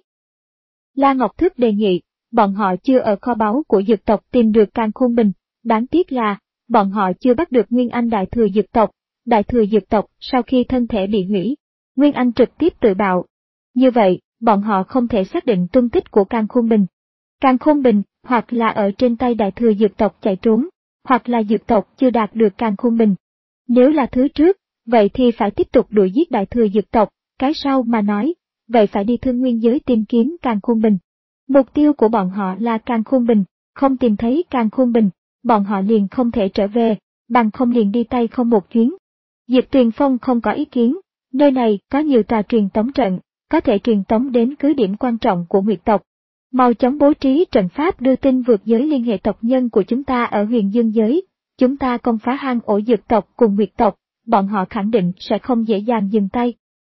La Ngọc Thức đề nghị, bọn họ chưa ở kho báu của dược tộc tìm được Càn Khôn Bình, đáng tiếc là, bọn họ chưa bắt được Nguyên Anh đại thừa dược tộc, đại thừa dược tộc sau khi thân thể bị hủy, Nguyên Anh trực tiếp tự bạo. Như vậy, bọn họ không thể xác định tung tích của Càn Khôn Bình. Càn Khôn Bình, hoặc là ở trên tay đại thừa dược tộc chạy trốn, hoặc là dược tộc chưa đạt được Càn Khôn Bình. Nếu là thứ trước, vậy thì phải tiếp tục đuổi giết đại thừa dược tộc, cái sau mà nói, vậy phải đi Thương Nguyên giới tìm kiếm Càn Khôn Bình. Mục tiêu của bọn họ là Càn Khôn Bình, không tìm thấy Càn Khôn Bình, bọn họ liền không thể trở về, bằng không liền đi tay không một chuyến. Diệp Tuyền Phong không có ý kiến, nơi này có nhiều tòa truyền tống trận, có thể truyền tống đến cứ điểm quan trọng của Nguyệt tộc. Mau chóng bố trí trận pháp đưa tin vượt giới liên hệ tộc nhân của chúng ta ở Huyền Dương giới, chúng ta công phá hang ổ dược tộc cùng Nguyệt tộc, bọn họ khẳng định sẽ không dễ dàng dừng tay.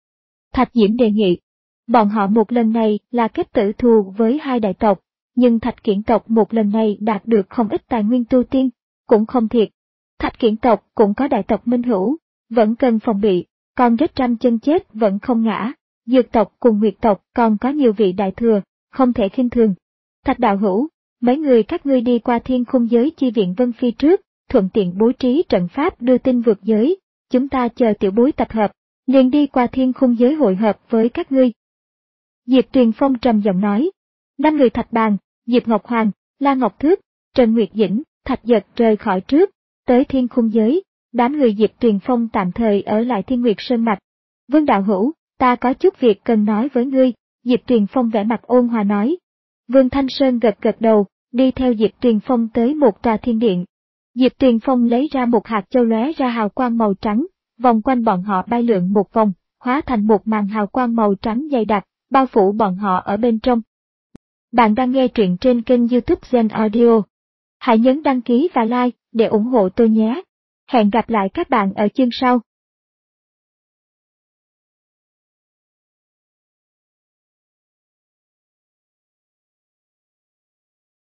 Thạch Diễm đề nghị. Bọn họ một lần này là kết tử thù với hai đại tộc, nhưng Thạch Kiển tộc một lần này đạt được không ít tài nguyên tu tiên, cũng không thiệt. Thạch Kiển tộc cũng có đại tộc minh hữu, vẫn cần phòng bị, còn rết trăm chân chết vẫn không ngã. Dược tộc cùng Nguyệt tộc còn có nhiều vị đại thừa, không thể khinh thường. Thạch đạo hữu, mấy người các ngươi đi qua thiên khung giới chi viện Vân Phi trước, thuận tiện bố trí trận pháp đưa tin vượt giới, chúng ta chờ tiểu bối tập hợp, liền đi qua thiên khung giới hội hợp với các ngươi. Diệp Tuyền Phong trầm giọng nói. Năm người Thạch Bàn, Diệp Ngọc Hoàng, La Ngọc Thước, Trần Nguyệt Dĩnh, Thạch Giật rời khỏi trước, tới thiên khung giới, đám người Diệp Tuyền Phong tạm thời ở lại Thiên Nguyệt Sơn Mạch. Vương đạo hữu, ta có chút việc cần nói với ngươi, Diệp Tuyền Phong vẻ mặt ôn hòa nói. Vương Thanh Sơn gật gật đầu, đi theo Diệp Tuyền Phong tới một tòa thiên điện. Diệp Tuyền Phong lấy ra một hạt châu lóe ra hào quang màu trắng, vòng quanh bọn họ bay lượn một vòng, hóa thành một màn hào quang màu trắng dày đặc, bao phủ bọn họ ở bên trong. Bạn đang nghe truyện trên kênh YouTube Gen Audio. Hãy nhấn đăng ký và like để ủng hộ tôi nhé. Hẹn gặp lại các bạn ở chương sau.